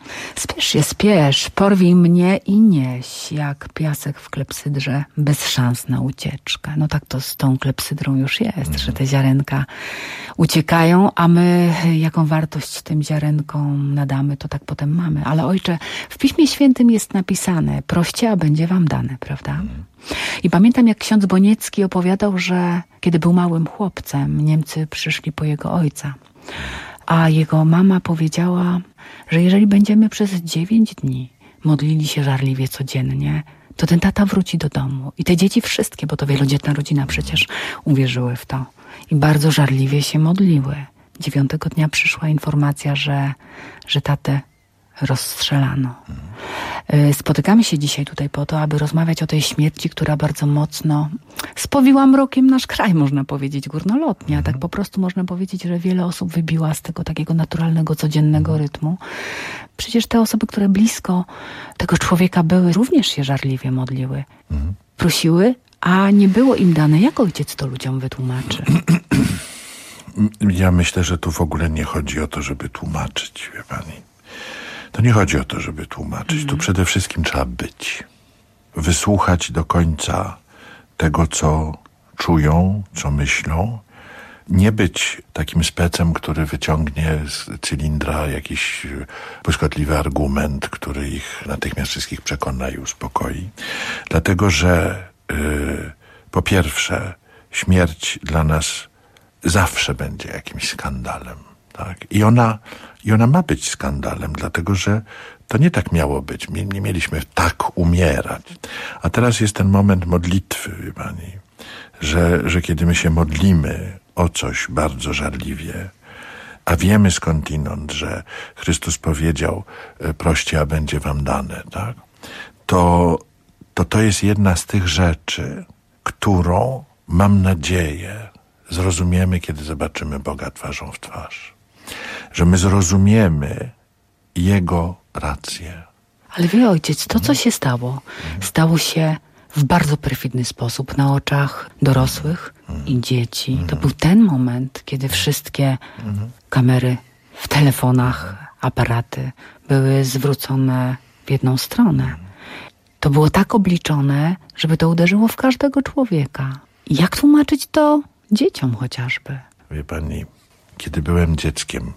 Spiesz się, spiesz, porwij mnie i nieś, jak piasek w klepsydrze, bez szans na ucieczkę. No tak to z tą klepsydrą już jest, mm. że te ziarenka uciekają, a my jaką wartość tym ziarenkom nadamy, to tak potem mamy. Ale ojcze, w Piśmie Świętym jest napisane, proście, a będzie wam dane, prawda? Mm. I pamiętam, jak ksiądz Boniecki opowiadał, że kiedy był małym chłopcem, Niemcy przyszli po jego ojca, a jego mama powiedziała, że jeżeli będziemy przez dziewięć dni modlili się żarliwie codziennie, to ten tata wróci do domu. I te dzieci wszystkie, bo to wielodzietna rodzina przecież, uwierzyły w to. I bardzo żarliwie się modliły. Dziewiątego dnia przyszła informacja, że, że tatę rozstrzelano. Spotykamy się dzisiaj tutaj po to, aby rozmawiać o tej śmierci, która bardzo mocno spowiła mrokiem nasz kraj, można powiedzieć, górnolotnie. A tak po prostu można powiedzieć, że wiele osób wybiła z tego takiego naturalnego, codziennego rytmu. Przecież te osoby, które blisko tego człowieka były, również się żarliwie modliły. Prosiły, a nie było im dane. Jak ojciec to ludziom wytłumaczy? Ja myślę, że tu w ogóle nie chodzi o to, żeby tłumaczyć, wie pani. To nie chodzi o to, żeby tłumaczyć. Mm. Tu przede wszystkim trzeba być. Wysłuchać do końca tego, co czują, co myślą. Nie być takim specem, który wyciągnie z cylindra jakiś błyskotliwy argument, który ich natychmiast wszystkich przekona i uspokoi. Dlatego, że yy, po pierwsze, śmierć dla nas zawsze będzie jakimś skandalem. Tak? I ona, i ona ma być skandalem, dlatego że to nie tak miało być. My nie mieliśmy tak umierać. A teraz jest ten moment modlitwy, wie pani, że, że kiedy my się modlimy o coś bardzo żarliwie, a wiemy skądinąd, że Chrystus powiedział, proście, a będzie wam dane, tak? To, to to jest jedna z tych rzeczy, którą, mam nadzieję, zrozumiemy, kiedy zobaczymy Boga twarzą w twarz. Że my zrozumiemy Jego rację. Ale wie ojciec, to co się stało, stało się w bardzo perfidny sposób na oczach dorosłych i dzieci. To był ten moment, kiedy wszystkie kamery w telefonach, aparaty były zwrócone w jedną stronę. To było tak obliczone, żeby to uderzyło w każdego człowieka. Jak tłumaczyć to dzieciom chociażby? Wie pani, kiedy byłem dzieckiem,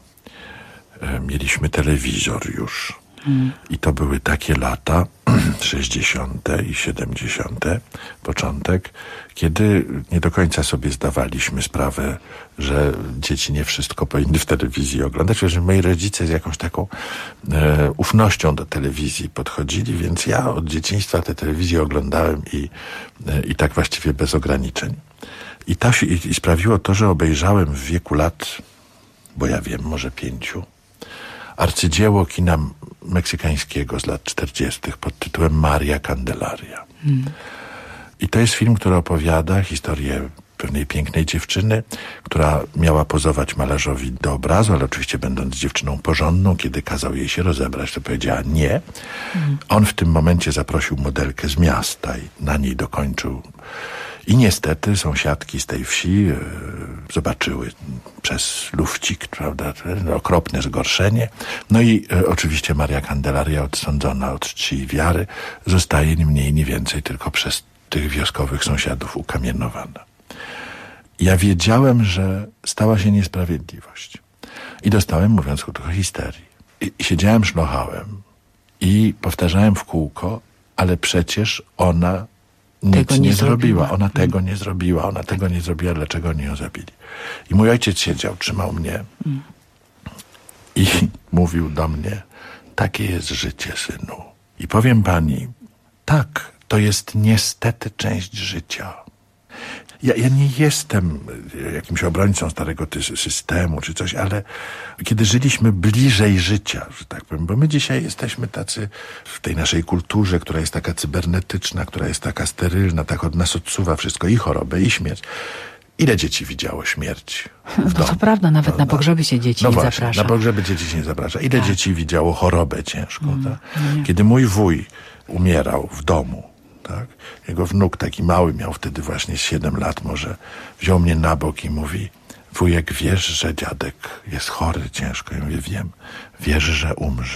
mieliśmy telewizor już. Hmm. I to były takie lata sześćdziesiąte i siedemdziesiąte, początek, kiedy nie do końca sobie zdawaliśmy sprawę, że dzieci nie wszystko powinny w telewizji oglądać, że moi rodzice z jakąś taką e, ufnością do telewizji podchodzili, więc ja od dzieciństwa tę telewizję oglądałem i, e, i tak właściwie bez ograniczeń. I, to, i, i sprawiło to, że obejrzałem w wieku lat, bo ja wiem, może pięciu, arcydzieło kina meksykańskiego z lat czterdziestych pod tytułem Maria Candelaria. Hmm. I to jest film, który opowiada historię pewnej pięknej dziewczyny, która miała pozować malarzowi do obrazu, ale oczywiście będąc dziewczyną porządną, kiedy kazał jej się rozebrać, to powiedziała nie. Hmm. On w tym momencie zaprosił modelkę z miasta i na niej dokończył. I niestety sąsiadki z tej wsi e, zobaczyły przez lufcik, prawda, okropne zgorszenie. No i e, oczywiście Maria Candelaria, odsądzona od czci i wiary, zostaje ni mniej, ni więcej tylko przez tych wioskowych sąsiadów ukamienowana. Ja wiedziałem, że stała się niesprawiedliwość. I dostałem, mówiąc krótko, histerii. I, i siedziałem, szlochałem i powtarzałem w kółko, ale przecież ona nic tego nie, nie zrobiła. zrobiła. Ona tego nie zrobiła. Ona tego nie zrobiła. Dlaczego oni ją zabili? I mój ojciec siedział, trzymał mnie mm. i mówił do mnie, takie jest życie, synu. I powiem pani, tak, to jest niestety część życia. Ja, ja nie jestem jakimś obrońcą starego systemu czy coś, ale kiedy żyliśmy bliżej życia, że tak powiem, bo my dzisiaj jesteśmy tacy w tej naszej kulturze, która jest taka cybernetyczna, która jest taka sterylna, tak od nas odsuwa wszystko, i chorobę, i śmierć. Ile dzieci widziało śmierć w No domu, to prawda, nawet prawda? na pogrzeby się dzieci no nie właśnie, zaprasza. na pogrzeby dzieci się nie zaprasza. Ile tak. dzieci widziało chorobę ciężką? Mm, tak? no Kiedy mój wuj umierał w domu, tak? Jego wnuk taki mały miał wtedy właśnie siedem lat może, wziął mnie na bok i mówi, wujek, wiesz, że dziadek jest chory ciężko? Ja mówię, wiem. Wiesz, że umrze?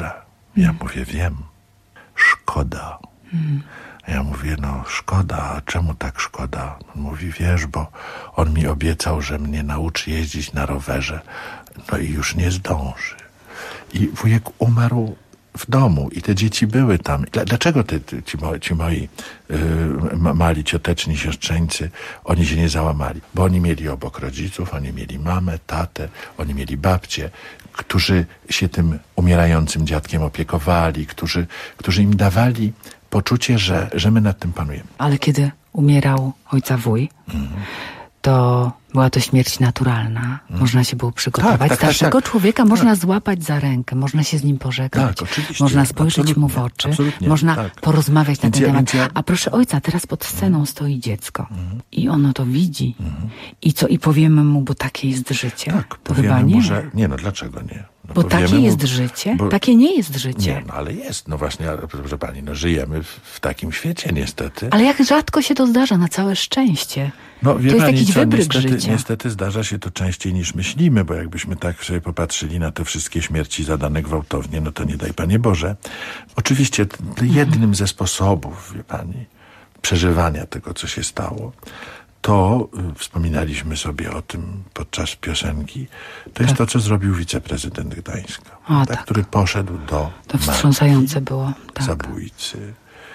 Ja mówię, wiem, szkoda. Mm. A ja mówię, no szkoda, a czemu tak szkoda? On mówi, wiesz, bo on mi obiecał, że mnie nauczy jeździć na rowerze, no i już nie zdąży. I wujek umarł w domu i te dzieci były tam. Dlaczego te, te, ci, moi, ci moi yy, mali cioteczni siostrzeńcy, oni się nie załamali? Bo oni mieli obok rodziców, oni mieli mamę, tatę, oni mieli babcię, którzy się tym umierającym dziadkiem opiekowali, którzy, którzy im dawali poczucie, że, że my nad tym panujemy. Ale kiedy umierał ojca wuj, mm. to była to śmierć naturalna. Mm. Można się było przygotować. Tak, tak, Starszego tak, tak. człowieka tak. można złapać za rękę, można się z nim pożegnać, tak, oczywiście. można spojrzeć mu w oczy, można tak. porozmawiać na ten ja, temat. Ja... A proszę ojca, teraz pod sceną mm. stoi dziecko mm. i ono to widzi. Mm. I co? I powiemy mu, bo takie jest życie? Tak, to chyba nie. Mu, że... Nie, no dlaczego nie? No, bo takie mu... jest życie? Bo... Takie nie jest życie. Nie, no ale jest. No właśnie, proszę pani, no żyjemy w, w takim świecie niestety. Ale jak rzadko się to zdarza, na całe szczęście. No, wie to jest pani, jakiś co, wybryk niestety, życia. Niestety zdarza się to częściej niż myślimy, bo jakbyśmy tak sobie popatrzyli na te wszystkie śmierci zadane gwałtownie, no to nie daj Panie Boże. Oczywiście jednym mhm. ze sposobów, wie pani, przeżywania tego, co się stało, to y, wspominaliśmy sobie o tym podczas piosenki, to jest tak. to, co zrobił wiceprezydent Gdańska, o, tak, tak. który poszedł do to wstrząsające było. Tak. zabójcy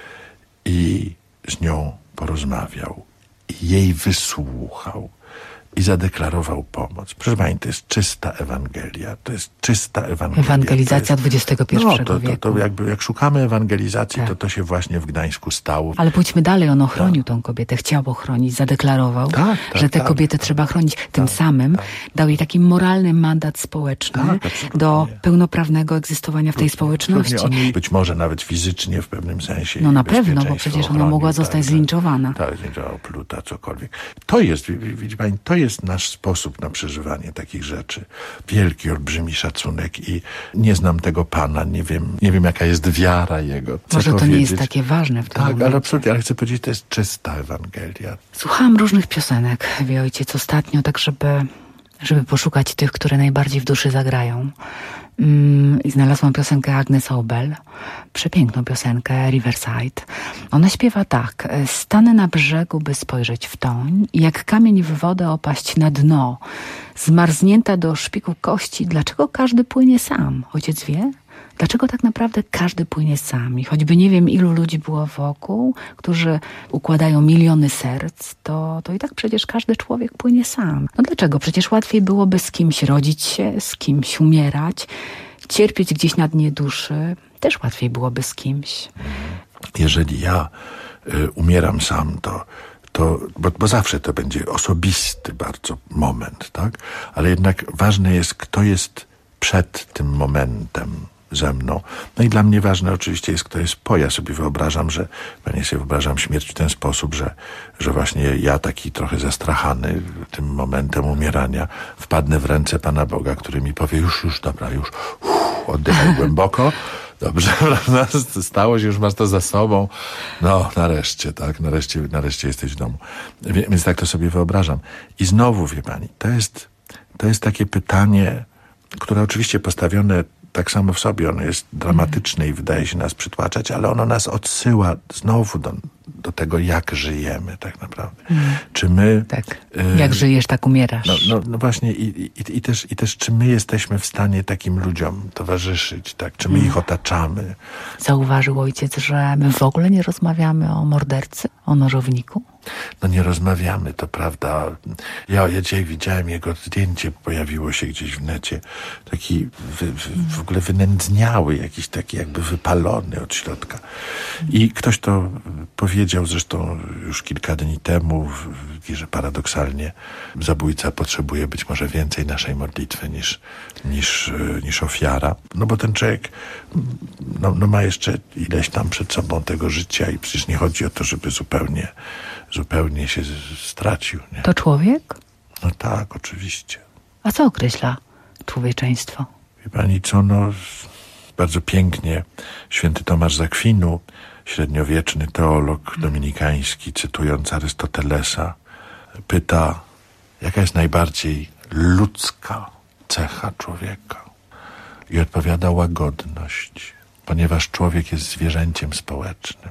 i z nią porozmawiał i jej wysłuchał i zadeklarował pomoc. Proszę pani, to jest czysta Ewangelia. To jest czysta Ewangelia. Ewangelizacja dwudziestego pierwszego no, to, wieku. To, to jakby, jak szukamy ewangelizacji, tak. to to się właśnie w Gdańsku stało. Ale pójdźmy dalej. On ochronił tak. tą kobietę, chciał ochronić, zadeklarował, tak, tak, że tę tak, kobietę tak, trzeba chronić. Tym tak, samym tak. dał jej taki moralny mandat społeczny tak, do pełnoprawnego egzystowania w tej społeczności. Jej, być może nawet fizycznie w pewnym sensie. No na pewno, bo przecież ona ochronił, mogła zostać tak, zlinczowana. Tak, zlinczowana, opluta, cokolwiek. To jest, widzi pani, to jest nasz sposób na przeżywanie takich rzeczy. Wielki, olbrzymi szacunek i nie znam tego pana, nie wiem, nie wiem jaka jest wiara jego. Chcę Może to powiedzieć, nie jest takie ważne w tym Tak, momencie. ale absolutnie, ale chcę powiedzieć, to jest czysta Ewangelia. Słuchałam różnych piosenek, wie ojciec, ostatnio, tak żeby, żeby poszukać tych, które najbardziej w duszy zagrają. Mm, I znalazłam piosenkę Agnes Obel, przepiękną piosenkę Riverside. Ona śpiewa tak: stanę na brzegu, by spojrzeć w toń i jak kamień w wodę opaść na dno. Zmarznięta do szpiku kości, dlaczego każdy płynie sam? Ojciec wie? Dlaczego tak naprawdę każdy płynie sam? I choćby nie wiem, ilu ludzi było wokół, którzy układają miliony serc, to, to i tak przecież każdy człowiek płynie sam. No dlaczego? Przecież łatwiej byłoby z kimś rodzić się, z kimś umierać, cierpieć gdzieś na dnie duszy. Też łatwiej byłoby z kimś. Jeżeli ja y, umieram sam, to To, bo, bo zawsze to będzie osobisty bardzo moment, tak? Ale jednak ważne jest, kto jest przed tym momentem ze mną. No i dla mnie ważne oczywiście jest, kto jest po. Ja sobie wyobrażam, że, ja sobie wyobrażam śmierć w ten sposób, że, że właśnie ja taki trochę zastrachany tym momentem umierania wpadnę w ręce Pana Boga, który mi powie, już, już, dobra, już, uff, oddychaj głęboko. Dobrze, prawda? Stało się, już masz to za sobą. No, nareszcie, tak? Nareszcie, nareszcie jesteś w domu. Więc tak to sobie wyobrażam. I znowu, wie pani, to jest, to jest takie pytanie, które oczywiście postawione tak samo w sobie, ono jest dramatyczne i wydaje się nas przytłaczać, ale ono nas odsyła znowu do, do tego, jak żyjemy tak naprawdę. Mm. Czy my... Tak. Y, jak żyjesz, tak umierasz. No, no, no właśnie i, i, i, też, i też czy my jesteśmy w stanie takim ludziom towarzyszyć, tak? Czy my mm. ich otaczamy? Zauważył ojciec, że my w ogóle nie rozmawiamy o mordercy, o nożowniku? No nie rozmawiamy, to prawda. Ja, ja dzisiaj widziałem jego zdjęcie, pojawiło się gdzieś w necie. Taki wy, wy, w ogóle wynędzniały, jakiś taki jakby wypalony od środka. I ktoś to powiedział zresztą już kilka dni temu, że paradoksalnie zabójca potrzebuje być może więcej naszej modlitwy niż, niż, niż ofiara. No bo ten człowiek no, no ma jeszcze ileś tam przed sobą tego życia i przecież nie chodzi o to, żeby zupełnie zupełnie się stracił. Nie? To człowiek? No tak, oczywiście. A co określa człowieczeństwo? Wie pani co, no bardzo pięknie święty Tomasz z Akwinu, średniowieczny teolog dominikański, cytując Arystotelesa, pyta, jaka jest najbardziej ludzka cecha człowieka? I odpowiada łagodność. ponieważ człowiek jest zwierzęciem społecznym.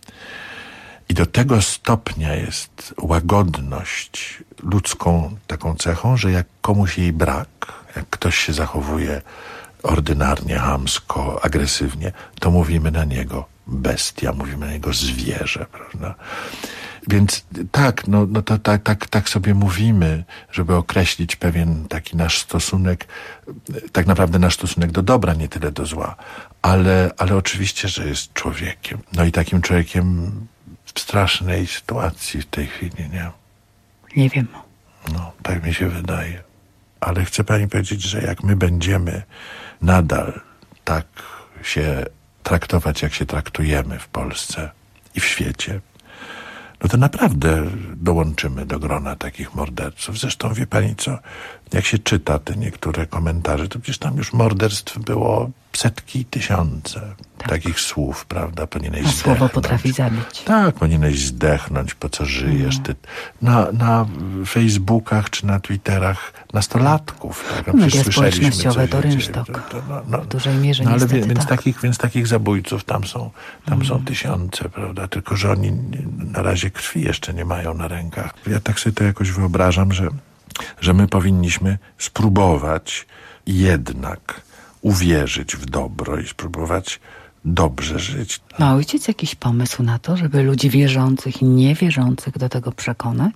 I do tego stopnia jest łagodność ludzką taką cechą, że jak komuś jej brak, jak ktoś się zachowuje ordynarnie, chamsko, agresywnie, to mówimy na niego bestia, mówimy na niego zwierzę, prawda? Więc tak, no, no to tak, tak, tak sobie mówimy, żeby określić pewien taki nasz stosunek, tak naprawdę nasz stosunek do dobra, nie tyle do zła, ale, ale oczywiście, że jest człowiekiem. No i takim człowiekiem w strasznej sytuacji w tej chwili, nie? Nie wiem. No, tak mi się wydaje. Ale chcę pani powiedzieć, że jak my będziemy nadal tak się traktować, jak się traktujemy w Polsce i w świecie, no to naprawdę dołączymy do grona takich morderców. Zresztą wie pani co, jak się czyta te niektóre komentarze, to przecież tam już morderstw było setki, tysiące tak. takich słów, prawda? Powinieneś A zdechnąć. słowo potrafi zabić. Tak, powinieneś zdechnąć, po co żyjesz. Ty na, na Facebookach czy na Twitterach nastolatków. Tak? Media społecznościowe to rynsztok. No, no, w dużej mierze no, ale niestety, więc, tak. takich, więc takich zabójców tam są, tam mm. są tysiące, prawda? Tylko że oni na razie krwi jeszcze nie mają na rękach. Ja tak sobie to jakoś wyobrażam, że, że my powinniśmy spróbować jednak uwierzyć w dobro i spróbować dobrze żyć. Ma ojciec jakiś pomysł na to, żeby ludzi wierzących i niewierzących do tego przekonać?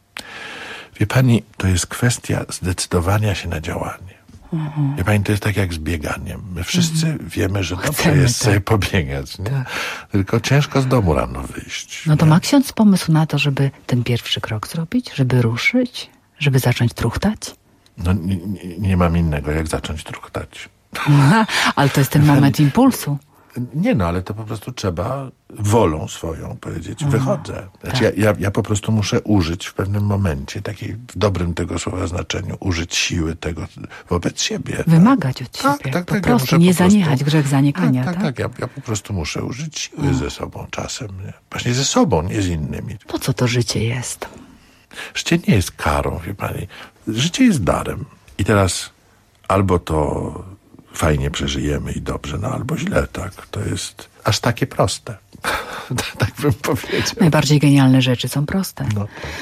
Wie pani, to jest kwestia zdecydowania się na działanie. Mhm. Wie pani, to jest tak jak z bieganiem. My wszyscy mhm. wiemy, że dobrze Chcemy jest tak. sobie pobiegać, nie? Tak. Tylko ciężko z domu rano wyjść. No to nie? ma ksiądz pomysł na to, żeby ten pierwszy krok zrobić? Żeby ruszyć? Żeby zacząć truchtać? No nie, nie, nie mam innego, jak zacząć truchtać. Ale to jest ten moment impulsu. Nie no, ale to po prostu trzeba wolą swoją powiedzieć, Aha, wychodzę. Znaczy tak. ja, ja, ja po prostu muszę użyć w pewnym momencie, takiej w dobrym tego słowa znaczeniu, użyć siły tego wobec siebie. Wymagać tak? od siebie. Tak, tak, po tak, prostu ja nie po prostu, zaniechać, grzech zanikania. Tak, tak, tak? tak. Ja, ja po prostu muszę użyć siły hmm. ze sobą czasem. Nie? Właśnie ze sobą, nie z innymi. Po co to życie jest? Życie nie jest karą, wie pani. Życie jest darem. I teraz albo to fajnie przeżyjemy i dobrze, no albo źle, tak. To jest aż takie proste. Tak bym powiedział. Najbardziej genialne rzeczy są proste. No.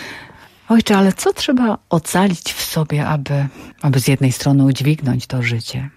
Ojcze, ale co trzeba ocalić w sobie, aby, aby z jednej strony udźwignąć to życie,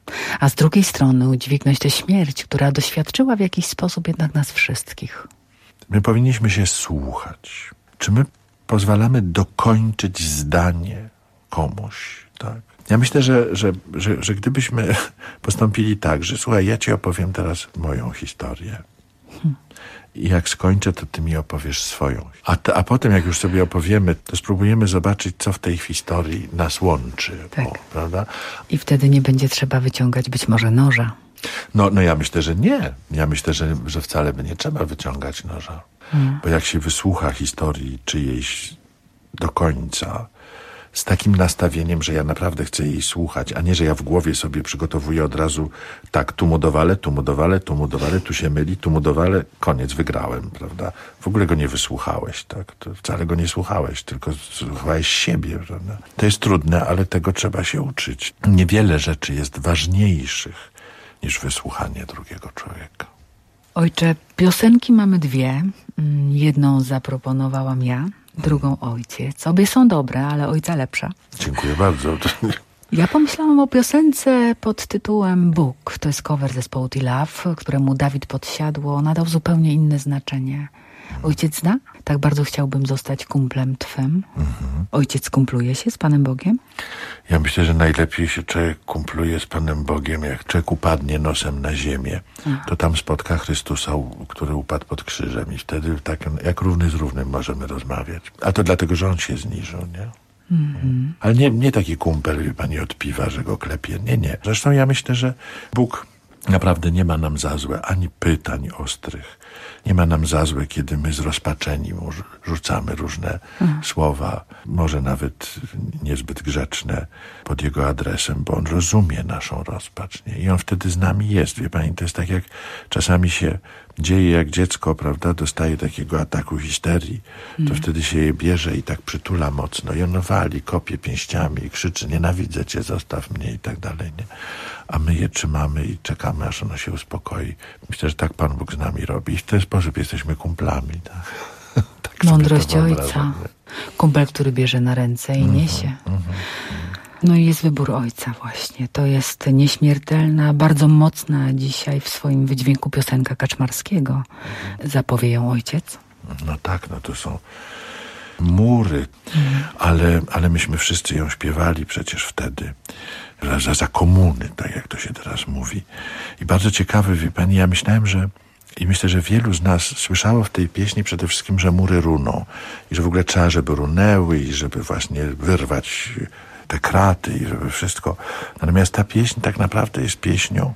a z drugiej strony udźwignąć tę śmierć, która doświadczyła w jakiś sposób jednak nas wszystkich? My powinniśmy się słuchać. Czy my pozwalamy dokończyć zdanie komuś, tak? Ja myślę, że, że, że, że gdybyśmy postąpili tak, że słuchaj, ja ci opowiem teraz moją historię. Hmm. I jak skończę, to ty mi opowiesz swoją. A, te, a potem, jak już sobie opowiemy, to spróbujemy zobaczyć, co w tej historii nas łączy. Tak. O, prawda? I wtedy nie będzie trzeba wyciągać być może noża. No, no ja myślę, że nie. Ja myślę, że, że wcale by nie trzeba wyciągać noża. Hmm. Bo jak się wysłucha historii czyjejś do końca, z takim nastawieniem, że ja naprawdę chcę jej słuchać, a nie, że ja w głowie sobie przygotowuję od razu tak, tu mu dowalę, tu mu dowalę, tu mu dowalę, tu się myli, tu mu dowalę, koniec, wygrałem, prawda? W ogóle go nie wysłuchałeś, tak? To wcale go nie słuchałeś, tylko słuchałeś siebie, prawda? To jest trudne, ale tego trzeba się uczyć. Niewiele rzeczy jest ważniejszych niż wysłuchanie drugiego człowieka. Ojcze, piosenki mamy dwie. Jedną zaproponowałam ja, drugą ojciec. Obie są dobre, ale ojca lepsza. Dziękuję bardzo. Ja pomyślałam o piosence pod tytułem Bóg. To jest cover zespołu T-Love, któremu Dawid Podsiadło nadał zupełnie inne znaczenie. Ojciec zna? Tak bardzo chciałbym zostać kumplem twym. Mhm. Ojciec kumpluje się z Panem Bogiem? Ja myślę, że najlepiej się człowiek kumpluje z Panem Bogiem, jak człowiek upadnie nosem na ziemię, Ach. to tam spotka Chrystusa, który upadł pod krzyżem i wtedy tak jak równy z równym możemy rozmawiać. A to dlatego, że on się zniżył, nie? Mhm. Ale nie, nie taki kumpel, wie pani, od piwa, że go klepie. Nie, nie. Zresztą ja myślę, że Bóg naprawdę nie ma nam za złe ani pytań ostrych, nie ma nam za złe, kiedy my zrozpaczeni mu rzucamy różne hmm. słowa, może nawet niezbyt grzeczne pod jego adresem, bo on rozumie naszą rozpacz, nie? I on wtedy z nami jest, wie pani, to jest tak jak czasami się dzieje, jak dziecko, prawda, dostaje takiego ataku histerii, to hmm. wtedy się je bierze i tak przytula mocno i ono wali, kopie pięściami i krzyczy: nienawidzę cię, zostaw mnie i tak dalej, nie? A my je trzymamy i czekamy, aż ono się uspokoi. Myślę, że tak Pan Bóg z nami robi i w ten sposób jesteśmy kumplami. Tak? Tak mądrość ojca. Kumpel, który bierze na ręce i mm-hmm, niesie. Mm-hmm. No i jest wybór ojca właśnie. To jest nieśmiertelna, bardzo mocna dzisiaj w swoim wydźwięku piosenka Kaczmarskiego. Zapowie ją ojciec? No tak, no to są mury, mm. ale, ale myśmy wszyscy ją śpiewali przecież wtedy. Za, za komuny, tak jak to się teraz mówi. I bardzo ciekawy, wie pani, ja myślałem, że i myślę, że wielu z nas słyszało w tej pieśni przede wszystkim, że mury runą i że w ogóle trzeba, żeby runęły i żeby właśnie wyrwać te kraty i żeby wszystko. Natomiast ta pieśń tak naprawdę jest pieśnią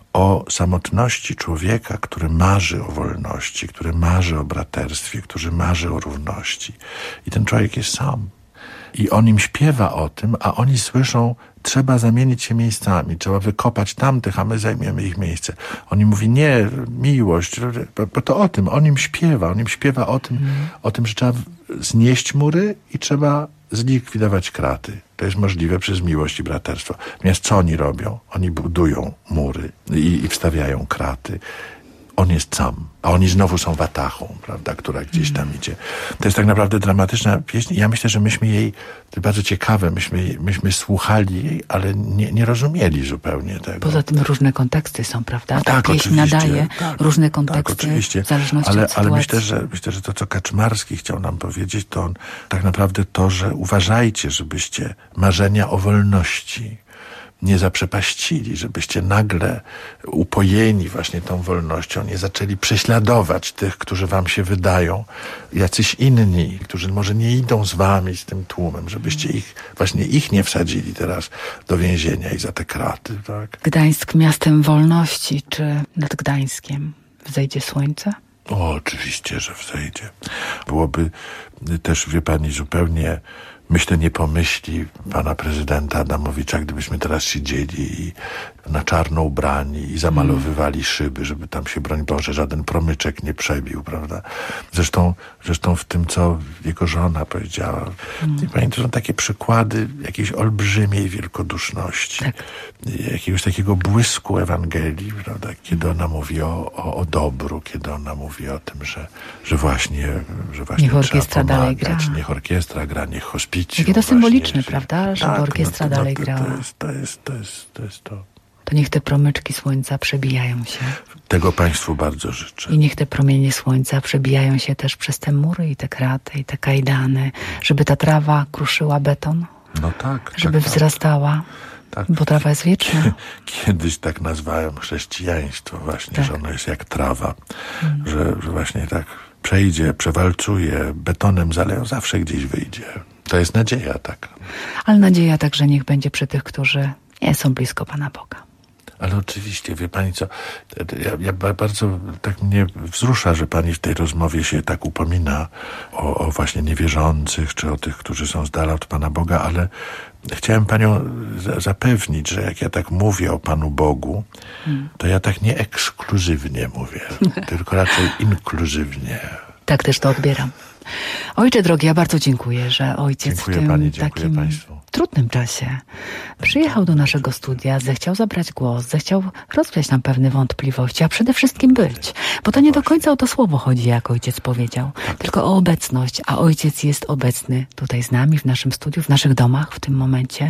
o samotności człowieka, który marzy o wolności, który marzy o braterstwie, który marzy o równości. I ten człowiek jest sam. I on im śpiewa o tym, a oni słyszą: trzeba zamienić się miejscami, trzeba wykopać tamtych, a my zajmiemy ich miejsce. On im mówi: nie, miłość, bo to o tym, on im śpiewa, on im śpiewa o tym, mm. o tym, że trzeba znieść mury i trzeba zlikwidować kraty. To jest możliwe przez miłość i braterstwo. Natomiast co oni robią? Oni budują mury i, i wstawiają kraty. On jest sam, a oni znowu są watachą, prawda, która gdzieś tam idzie. To jest tak naprawdę dramatyczna pieśń. Ja myślę, że myśmy jej, to bardzo ciekawe, myśmy, myśmy słuchali jej, ale nie, nie rozumieli zupełnie tego. Poza tym różne konteksty są, prawda? No Ta tak, pieśń oczywiście, nadaje tak, różne konteksty, tak, oczywiście. w zależności ale, od sytuacji. Ale myślę że, myślę, że to, co Kaczmarski chciał nam powiedzieć, to on tak naprawdę to, że uważajcie, żebyście marzenia o wolności nie zaprzepaścili, żebyście nagle upojeni właśnie tą wolnością nie zaczęli prześladować tych, którzy wam się wydają jacyś inni, którzy może nie idą z wami, z tym tłumem, żebyście ich, właśnie ich nie wsadzili teraz do więzienia i za te kraty. Tak? Gdańsk miastem wolności, czy nad Gdańskiem wzejdzie słońce? O, oczywiście, że wzejdzie. Byłoby też, wie pani, zupełnie, myślę, nie pomyśli pana prezydenta Adamowicza, gdybyśmy teraz siedzieli i na czarno ubrani i zamalowywali szyby, żeby tam się, broń Boże, żaden promyczek nie przebił, prawda? Zresztą, zresztą w tym, co jego żona powiedziała, mm. pani, to są takie przykłady jakiejś olbrzymiej wielkoduszności, tak. jakiegoś takiego błysku Ewangelii, prawda? Kiedy ona mówi o, o, o dobru, kiedy ona mówi o tym, że, że właśnie, że właśnie niech orkiestra trzeba dalej pomagać, gra. niech orkiestra gra, niech hospicjum. Jakie to symboliczne, właśnie, prawda? Żeby tak, orkiestra no to, dalej no to, grała. To jest, to jest, to jest, to jest to. To niech te promyczki słońca przebijają się. Tego Państwu bardzo życzę. I niech te promienie słońca przebijają się też przez te mury i te kraty i te kajdany, żeby ta trawa kruszyła beton. No tak. Żeby tak, wzrastała. Tak. Bo trawa jest wieczna. Kiedyś tak nazwałem chrześcijaństwo właśnie, tak. że ono jest jak trawa. Hmm. Że, że właśnie tak przejdzie, przewalczuje, betonem zaleją, zawsze gdzieś wyjdzie. To jest nadzieja, tak. Ale nadzieja także niech będzie przy tych, którzy nie są blisko Pana Boga. Ale oczywiście, wie pani co, ja, ja bardzo tak mnie wzrusza, że pani w tej rozmowie się tak upomina o, o właśnie niewierzących, czy o tych, którzy są z dala od Pana Boga, ale chciałem panią zapewnić, że jak ja tak mówię o Panu Bogu, hmm. to ja tak nie ekskluzywnie mówię, tylko raczej inkluzywnie. Tak też to odbieram. Ojcze drogi, ja bardzo dziękuję, że ojciec dziękuję w tym pani, dziękuję takim państwu. trudnym czasie przyjechał do naszego studia, zechciał zabrać głos, zechciał rozwiać nam pewne wątpliwości, a przede wszystkim być. Bo to nie do końca o to słowo chodzi, jak ojciec powiedział, tylko o obecność, a ojciec jest obecny tutaj z nami, w naszym studiu, w naszych domach w tym momencie.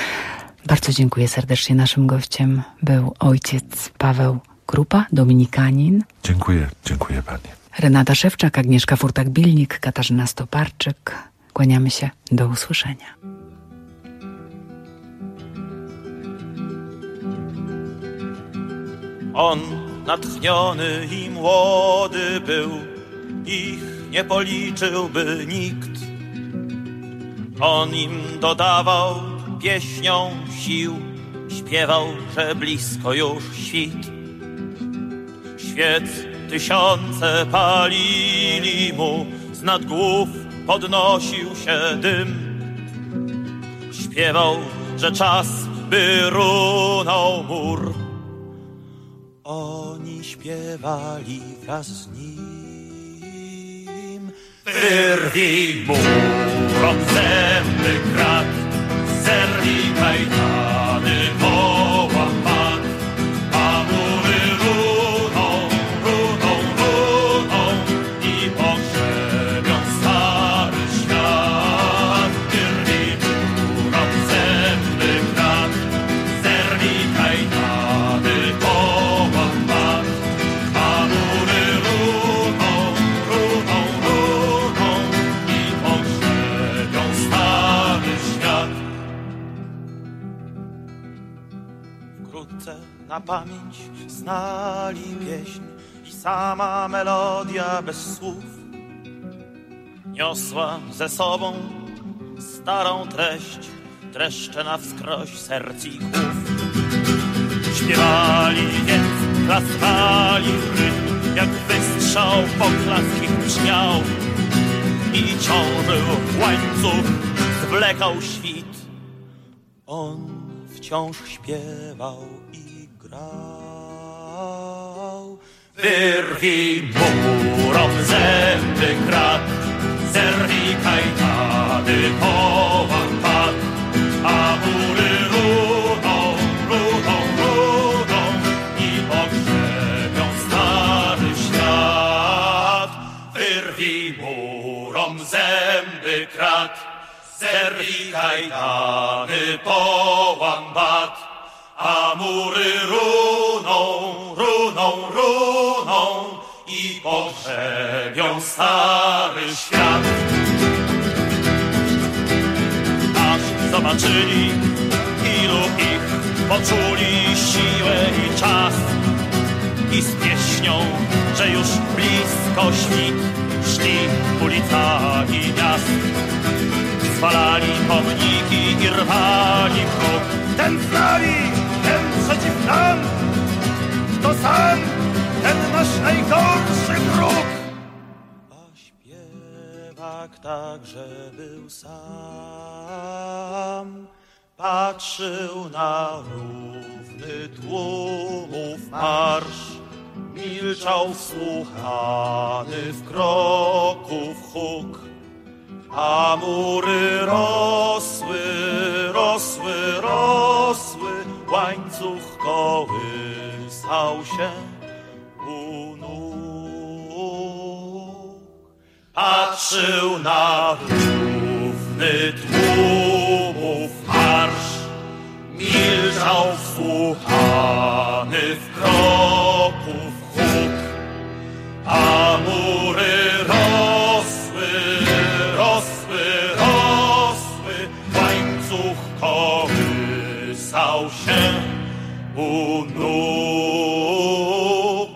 Bardzo dziękuję serdecznie. Naszym gościem był ojciec Paweł Krupa, dominikanin. Dziękuję, dziękuję pani. Renata Szewczak, Agnieszka Furtak-Bilnik, Katarzyna Stoparczyk. Kłaniamy się. Do usłyszenia. On natchniony i młody był, ich nie policzyłby nikt. On im dodawał pieśnią sił, śpiewał, że blisko już świt. Świec tysiące palili mu, z nad głów podnosił się dym. Śpiewał, że czas by runął mur. Oni śpiewali wraz z nim. Wyrwij murom zęby krat, zerwij kajtany, połam mat, a mury runą, runą, runą i pogrzebią stary świat. Wyrwij murom zęby krat, zerwij kajtany, połam mat, a mury runą, runą, runą i pogrzebią stary świat. Wkrótce na pamięć znali pieśń i sama melodia bez słów niosła ze sobą starą treść, dreszcze na wskroś serc i głów. Śpiewali więc, klaskali w rytm, jak wystrzał poklask ich brzmiał i ciążył łańcuch, zwlekał świt. On wciąż śpiewał i grał. Wyrwij murom zęby krat, zerwij kajtany, połam pat, a mury rudą, rudą, rudą i pogrzebią stary świat. Wyrwij murom zęby krat, zerwij kajtany, połam bat, a mury runą, runą, runą i pogrzebią stary świat. Aż zobaczyli, ilu ich poczuli siłę i czas i z pieśnią, że już blisko świt, szli ulicami miast. Zwalali pomniki i rwali próg. Ten z nami, ten przeciw nam, to sam, ten nasz najgorszy wróg. A śpiewak także był sam, patrzył na równy tłumów marsz, milczał wsłuchany w kroków huk. A mury rosły, rosły, rosły, łańcuch kołysał się u nóg. Patrzył na równy tłumów marsz, milczał wsłuchany w kroków huk. A mury rosły, rosły, rosły, łańcuch kołysał się u nóg.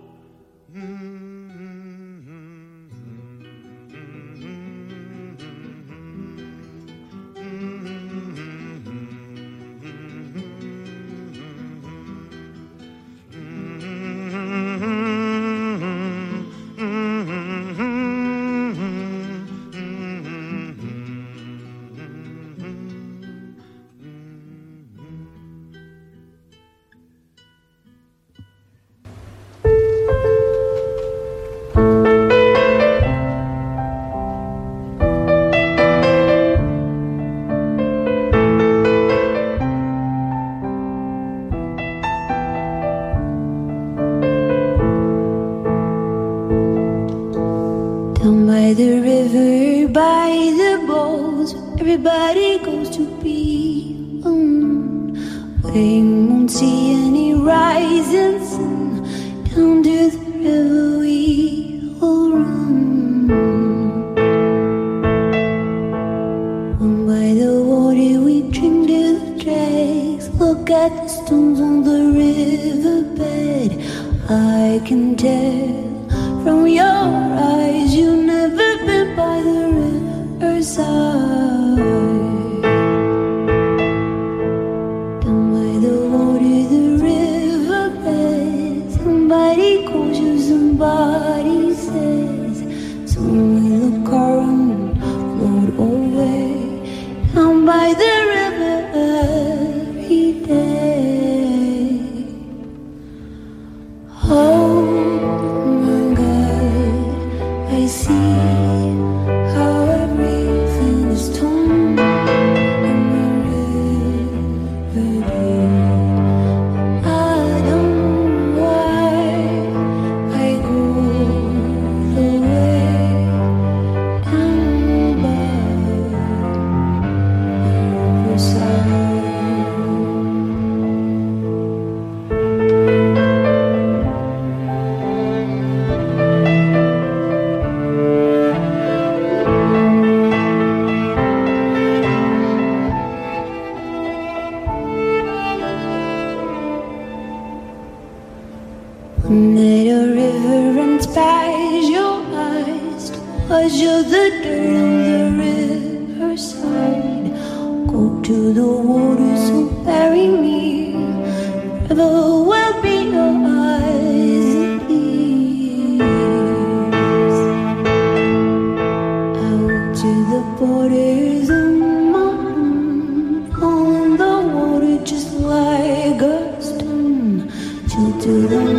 Down by the river, by the boats, everybody goes to be alone. We won't see any rising sun. Down to the river we will run. Down by the water we drink to the dregs. Look at the stones on the riverbed. I can tell from your eyes you've never been by the riverside. Down by the water, the riverbed, somebody calls you, somebody of the dirt on the riverside. Go to the water, so bury me. River will be your eyes and ears. Out to the borders of mountain, on the water just like a stone. Chill to the